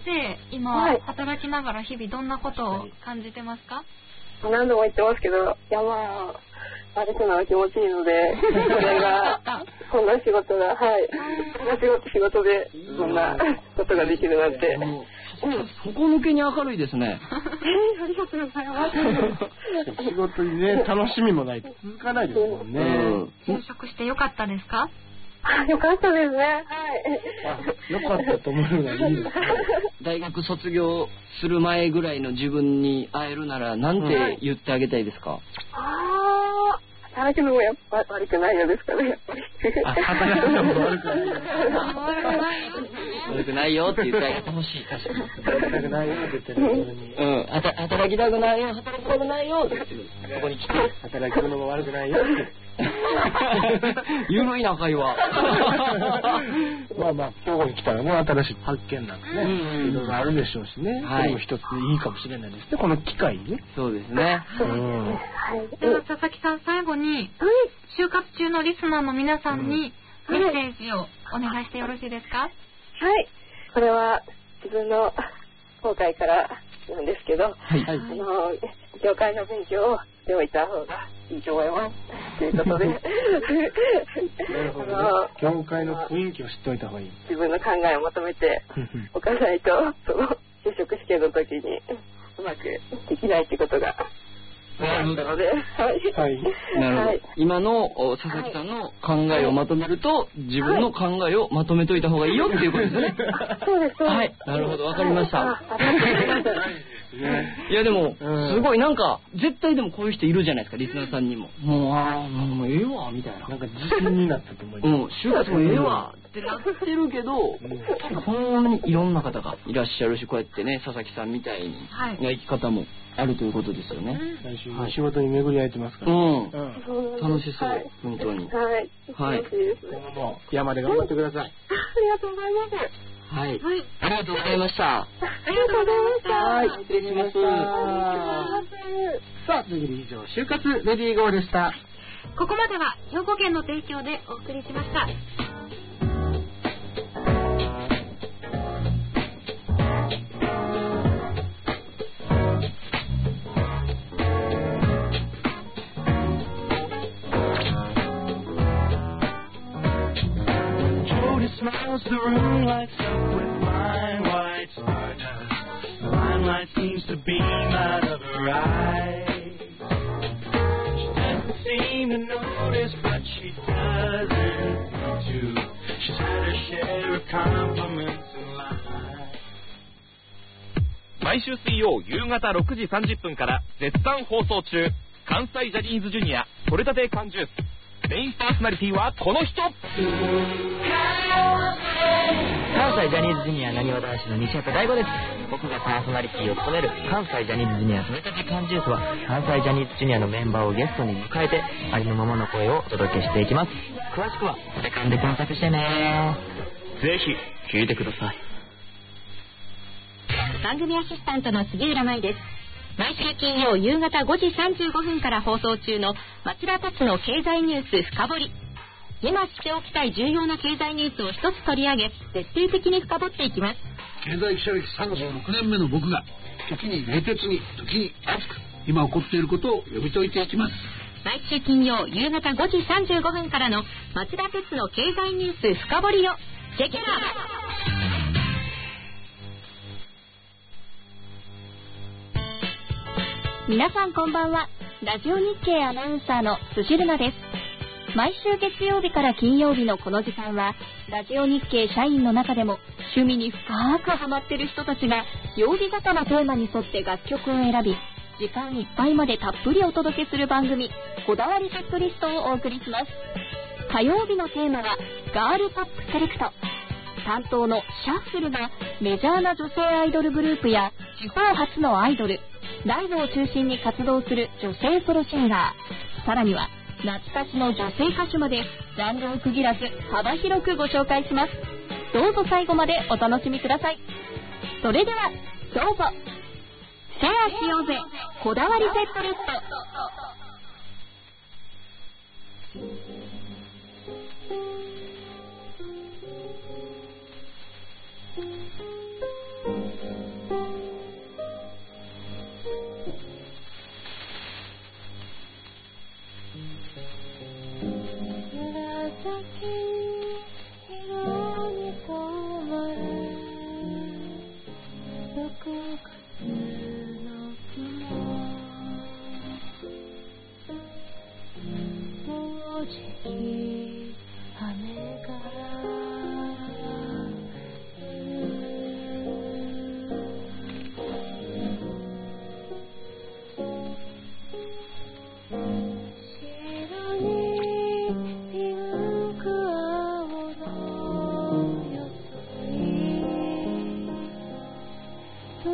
今、働きながら日々どんなことを感じてますか？ 何度も言ってますけど、山歩くのは気持ちいいので、それが、こんな仕事が、はい、こんな仕事、仕事で、そんなことができるなんて。 底抜けに明るいですね。 ありがとうございます。 仕事にね、楽しみもないと続かないですもんね。 就職してよかったですか？ よかったですね。はい。 よかったと思うのがいいですね。 大学卒業する前ぐらいの自分に会えるならなんて言ってあげたいですか？ ああ、働くのもやっぱ悪くないよですかね、やっぱり。 あ、働くのも悪くないよ。 悪くないよって言ってあげてほしい。確かに。 働きたくないよって言ってるのに。 うん、あた働きたくないよ、働きたくないよって言ってる。そこに来て。 働くのも悪くないよって。 ゆるいな会話。 まあまあ、兵庫に来たらね、新しい発見なんかね、いろいろあるでしょうしね。 はい。 それも一ついいかもしれないですね、この機会にね。 そうですね。 うん。 では佐々木さん、最後に就活中のリスナーの皆さんにメッセージをお願いしてよろしいですか？ はい。これは自分の後悔からなんですけど、はい、あの業界の勉強をしておいた方がいいと思いますということで。なるほど、ね。業界の雰囲気を知っておいた方がいい。 自分の考えをまとめておかないと、その就職試験の時にうまくできないってことが。なるほど。はい。 なるほど。今の佐々木さんの考えをまとめると、自分の考えをまとめといた方がいいよっていうことですね。 そうです。 はい。なるほど。わかりました。いやでも、すごいなんか、絶対でもこういう人いるじゃないですか、リスナーさんにも。もう、ああ、もうええわ、みたいな。 なんか自信になったと思います。 うん、就活もええわってなってるけど、ほんまにいろんな方がいらっしゃるし、こうやってね、佐々木さんみたいに、生き方もあるということですよね。 最終に仕事に巡り合えてますから。 うん。楽しそう、本当に。 はい。 はい。 今後も山で頑張ってください。 ありがとうございます。 はい。ありがとうございました。 ありがとうございました。 はい、失礼します。さあ、次に以上、就活レディーゴーでした。 ここまでは兵庫県の提供でお送りしました。 Smiles, the room lights up with fine white stardust. The limelight seems to beam out of her eyes. She doesn't seem to notice, but she doesn't want to. She's had her share of compliments in life. 毎週水曜夕方ろくじさんじゅっぷんから絶賛放送中、関西ジャニーズジュニア取れたて缶ジュース。メインパーソナリティはこの人。関西ジャニーズジュニアなにわ男子の西畑大吾です。僕がパーソナリティを務める関西ジャニーズジュニア取れたて缶ジュースは、関西ジャニーズジュニアのメンバーをゲストに迎えて、ありのままの声をお届けしていきます。詳しくはトレカンで検索してね。ぜひ聞いてください。 番組アシスタントの杉浦舞です。毎週金曜夕方ごじさんじゅうごふんから放送中の町田達の経済ニュース深掘り。今知っておきたい重要な経済ニュースを一つ取り上げ、徹底的に深掘っていきます。 経済記者歴さんじゅうろくねんめの僕が、時に冷徹に、時に熱く、今起こっていることを読み解いていきます。 毎週金曜夕方ごじさんじゅうごふんからの町田鉄の経済ニュース深掘りをチェケラ。皆さんこんばんは。ラジオ日経アナウンサーの辻るなです。毎週月曜日から金曜日のこの時間は、ラジオ日経社員の中でも趣味に深くハマってる人たちが曜日ごとのテーマに沿って楽曲を選び、時間いっぱいまでたっぷりお届けする番組、こだわりセットリストをお送りします。火曜日のテーマはガールポップセレクト。担当のシャッフルがメジャーな女性アイドルグループや地方発のアイドル、ライブを中心に活動する女性プロシンガー、さらには懐かしの女性歌手までジャンルを区切らず幅広くご紹介します。どうぞ最後までお楽しみください。それではどうぞ。シェアしようぜ、こだわりセットリスト。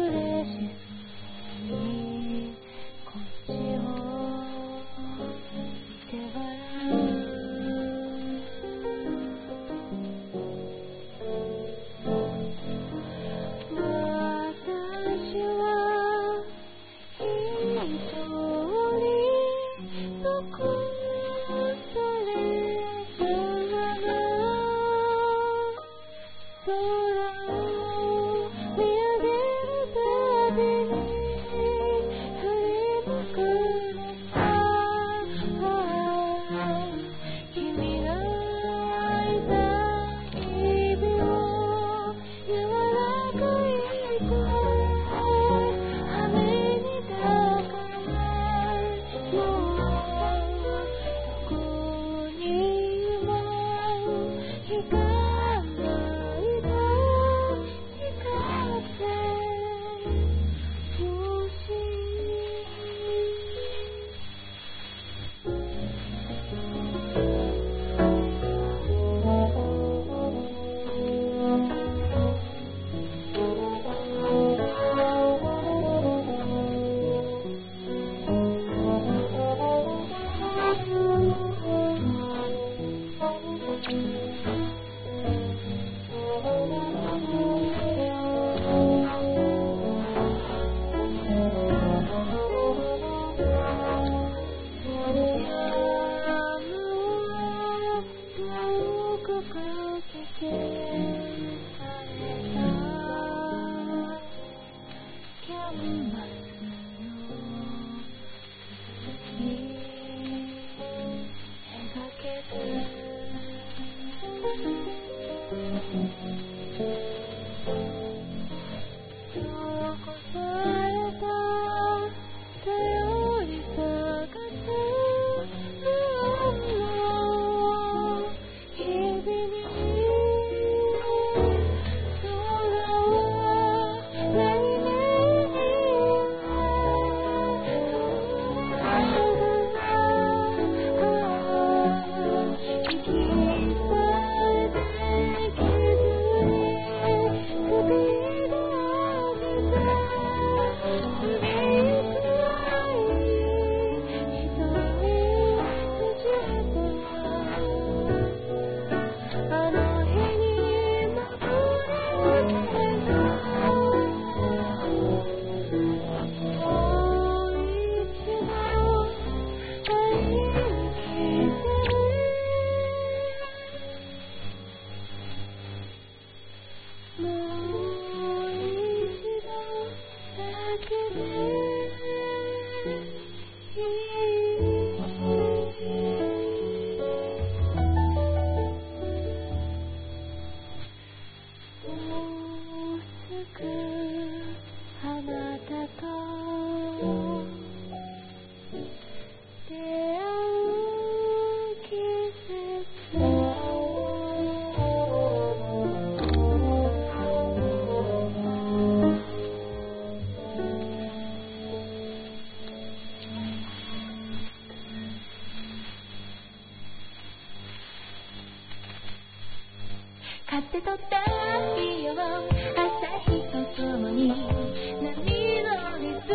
買ってとったいいよ朝日とともに波のリズムに乗って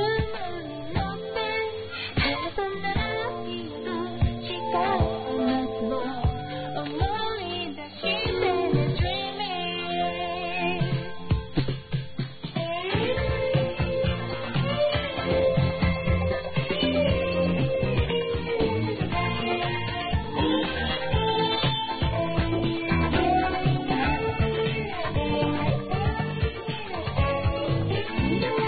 あとないと誓う夏を思い出して Dreaming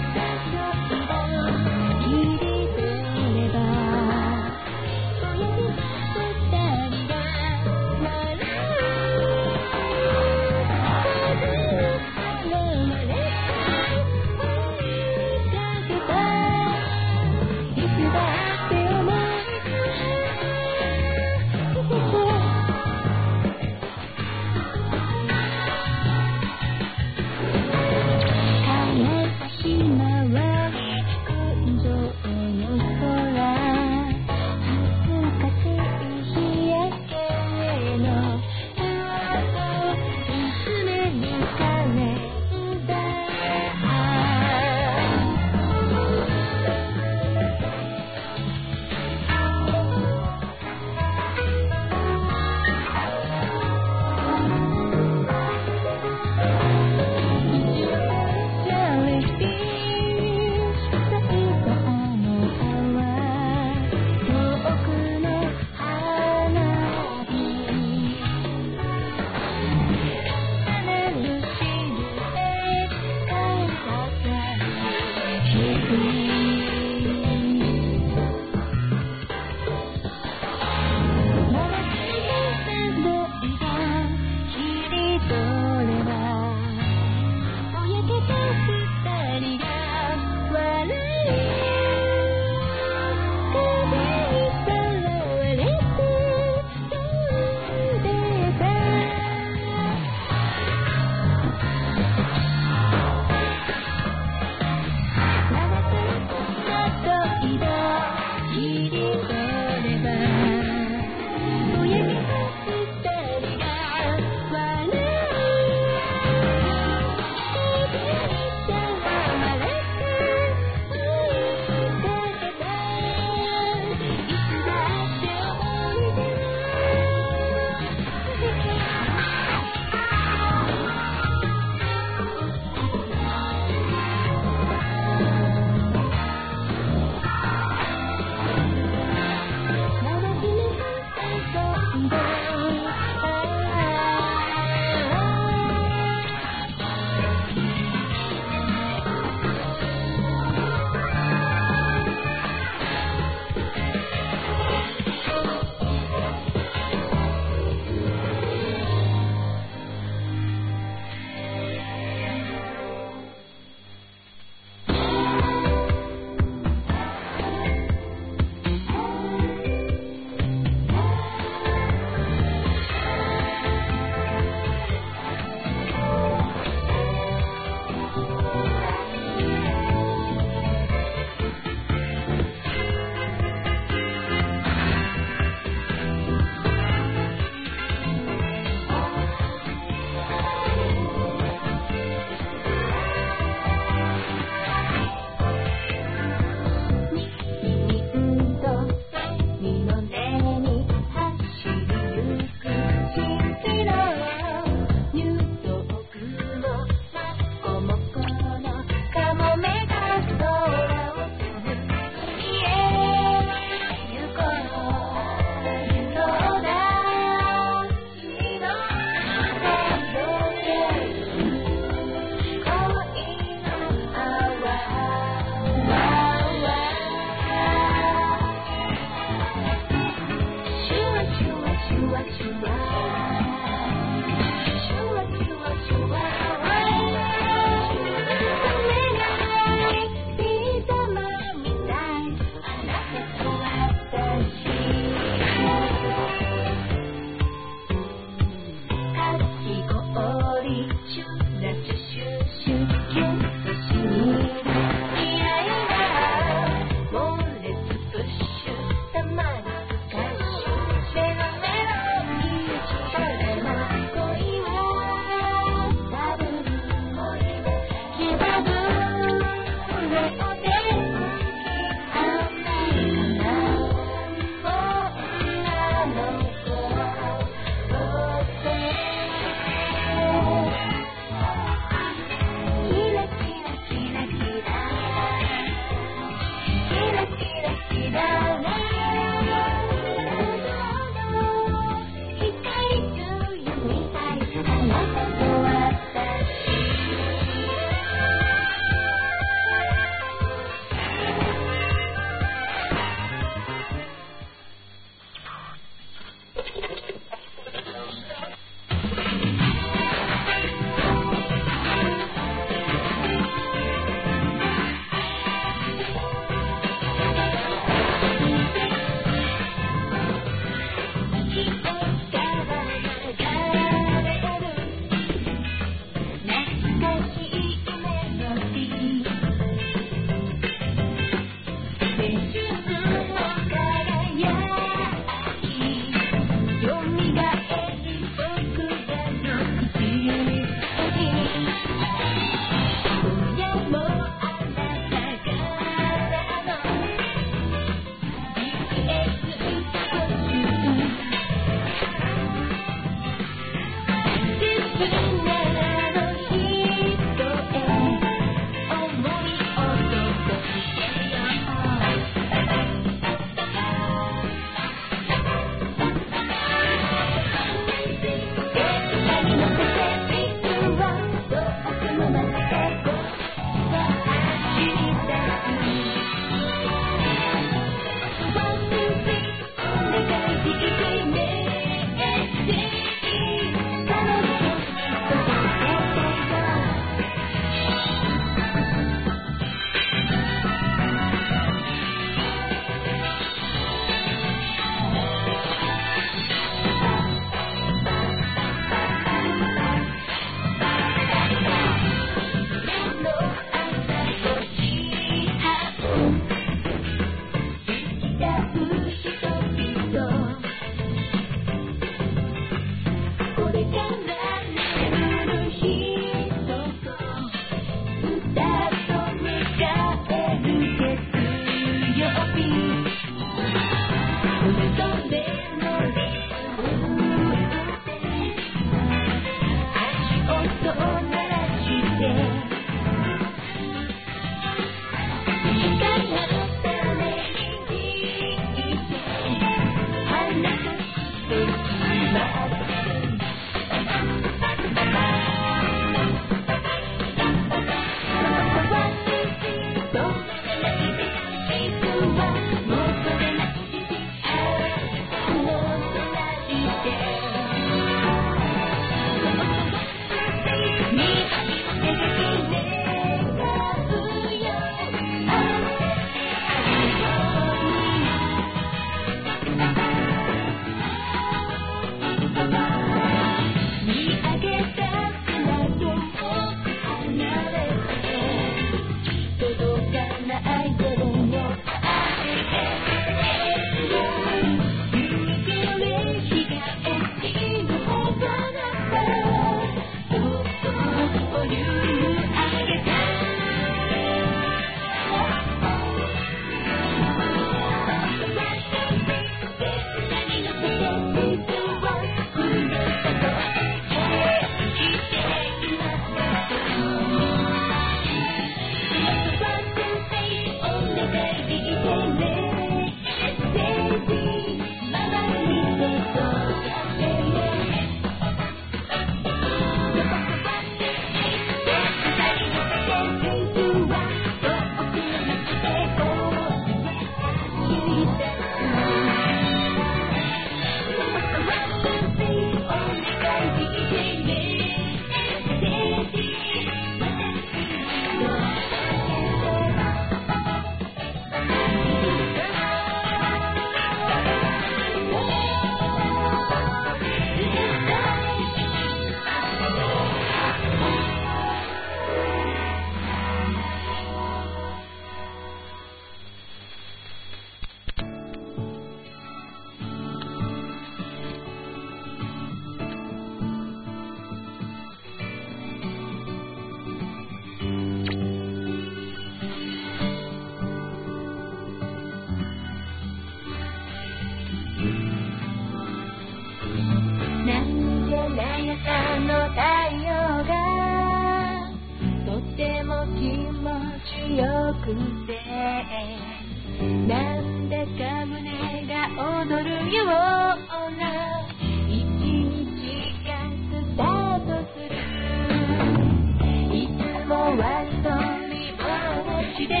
なんだか胸が躍るような一日がスタートする。いつもは一人ぼっちで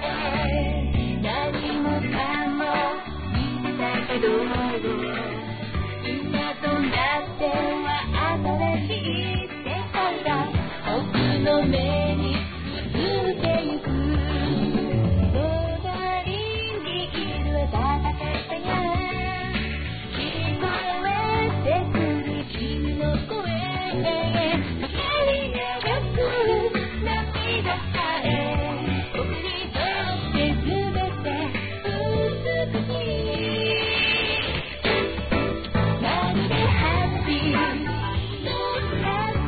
何もかも見てたけど、今となっては新しい世界が僕の目に映ってゆく。Happy,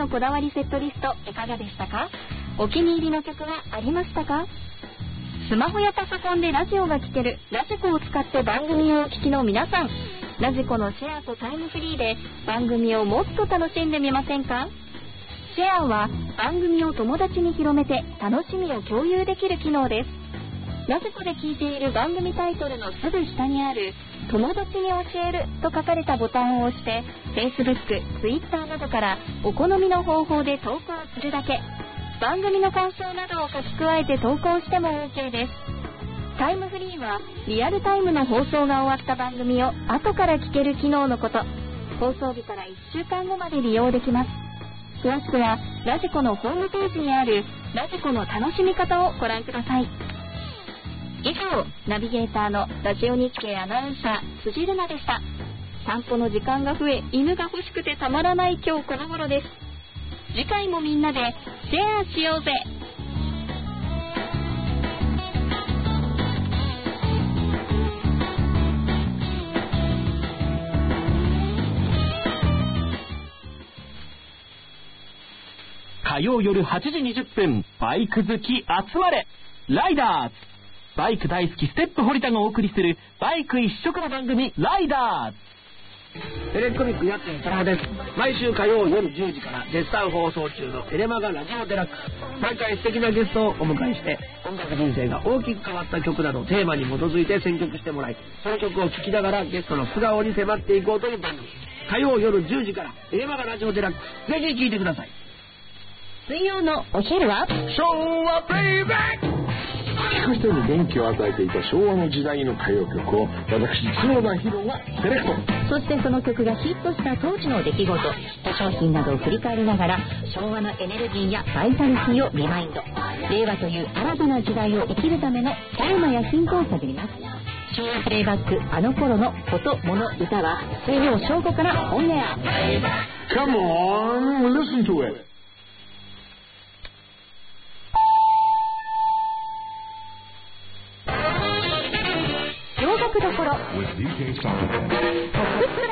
のこだわりセットリストいかがでしたか？お気に入りの曲はありましたか？スマホやパソコンでラジオが聴けるラジコを使って番組をお聞きの皆さん、ラジコのシェアとタイムフリーで番組をもっと楽しんでみませんか？シェアは番組を友達に広めて楽しみを共有できる機能です。ラジコで聞いている番組タイトルのすぐ下にある友達に教えると書かれたボタンを押して Facebook、Twitter などからお好みの方法で投稿するだけ。番組の感想などを書き加えて投稿しても OK です。タイムフリーはリアルタイムの放送が終わった番組を後から聞ける機能のこと。放送日からいっしゅうかんごまで利用できます。詳しくはラジコのホームページにあるラジコの楽しみ方をご覧ください。以上、ナビゲーターのラジオ日経アナウンサー辻るなでした。散歩の時間が増え、犬が欲しくてたまらない今日この頃です。次回もみんなでシェアしようぜ。 火曜夜はちじにじゅっぷん、バイク好き集まれライダーズ。バイク大好きステップ堀田がお送りするバイク一色の番組ライダーズ。 エレコミックやってん田中です。毎週火曜夜じゅうじから絶賛放送中のエレマガラジオデラックス。毎回素敵なゲストをお迎えして音楽人生が大きく変わった曲などテーマに基づいて選曲してもらい、その曲を聴きながらゲストの素顔に迫っていこうという番組。火曜夜じゅうじからエレマガラジオデラックス、ぜひ聴いてください。 水曜のお昼は昭和プレイバック。聞く人に元気を与えていた昭和の時代の歌謡曲を私黒田博がセレクト。 そしてその曲がヒットした当時の出来事、ヒット商品などを振り返りながら昭和のエネルギーやバイタリティをリマインド。令和という新たな時代を生きるためのテーマやヒントを探ります。昭和プレイバック、あの頃のこと物歌は水曜正午からオンエア。 Come on, listen to it。 洋楽どころトップス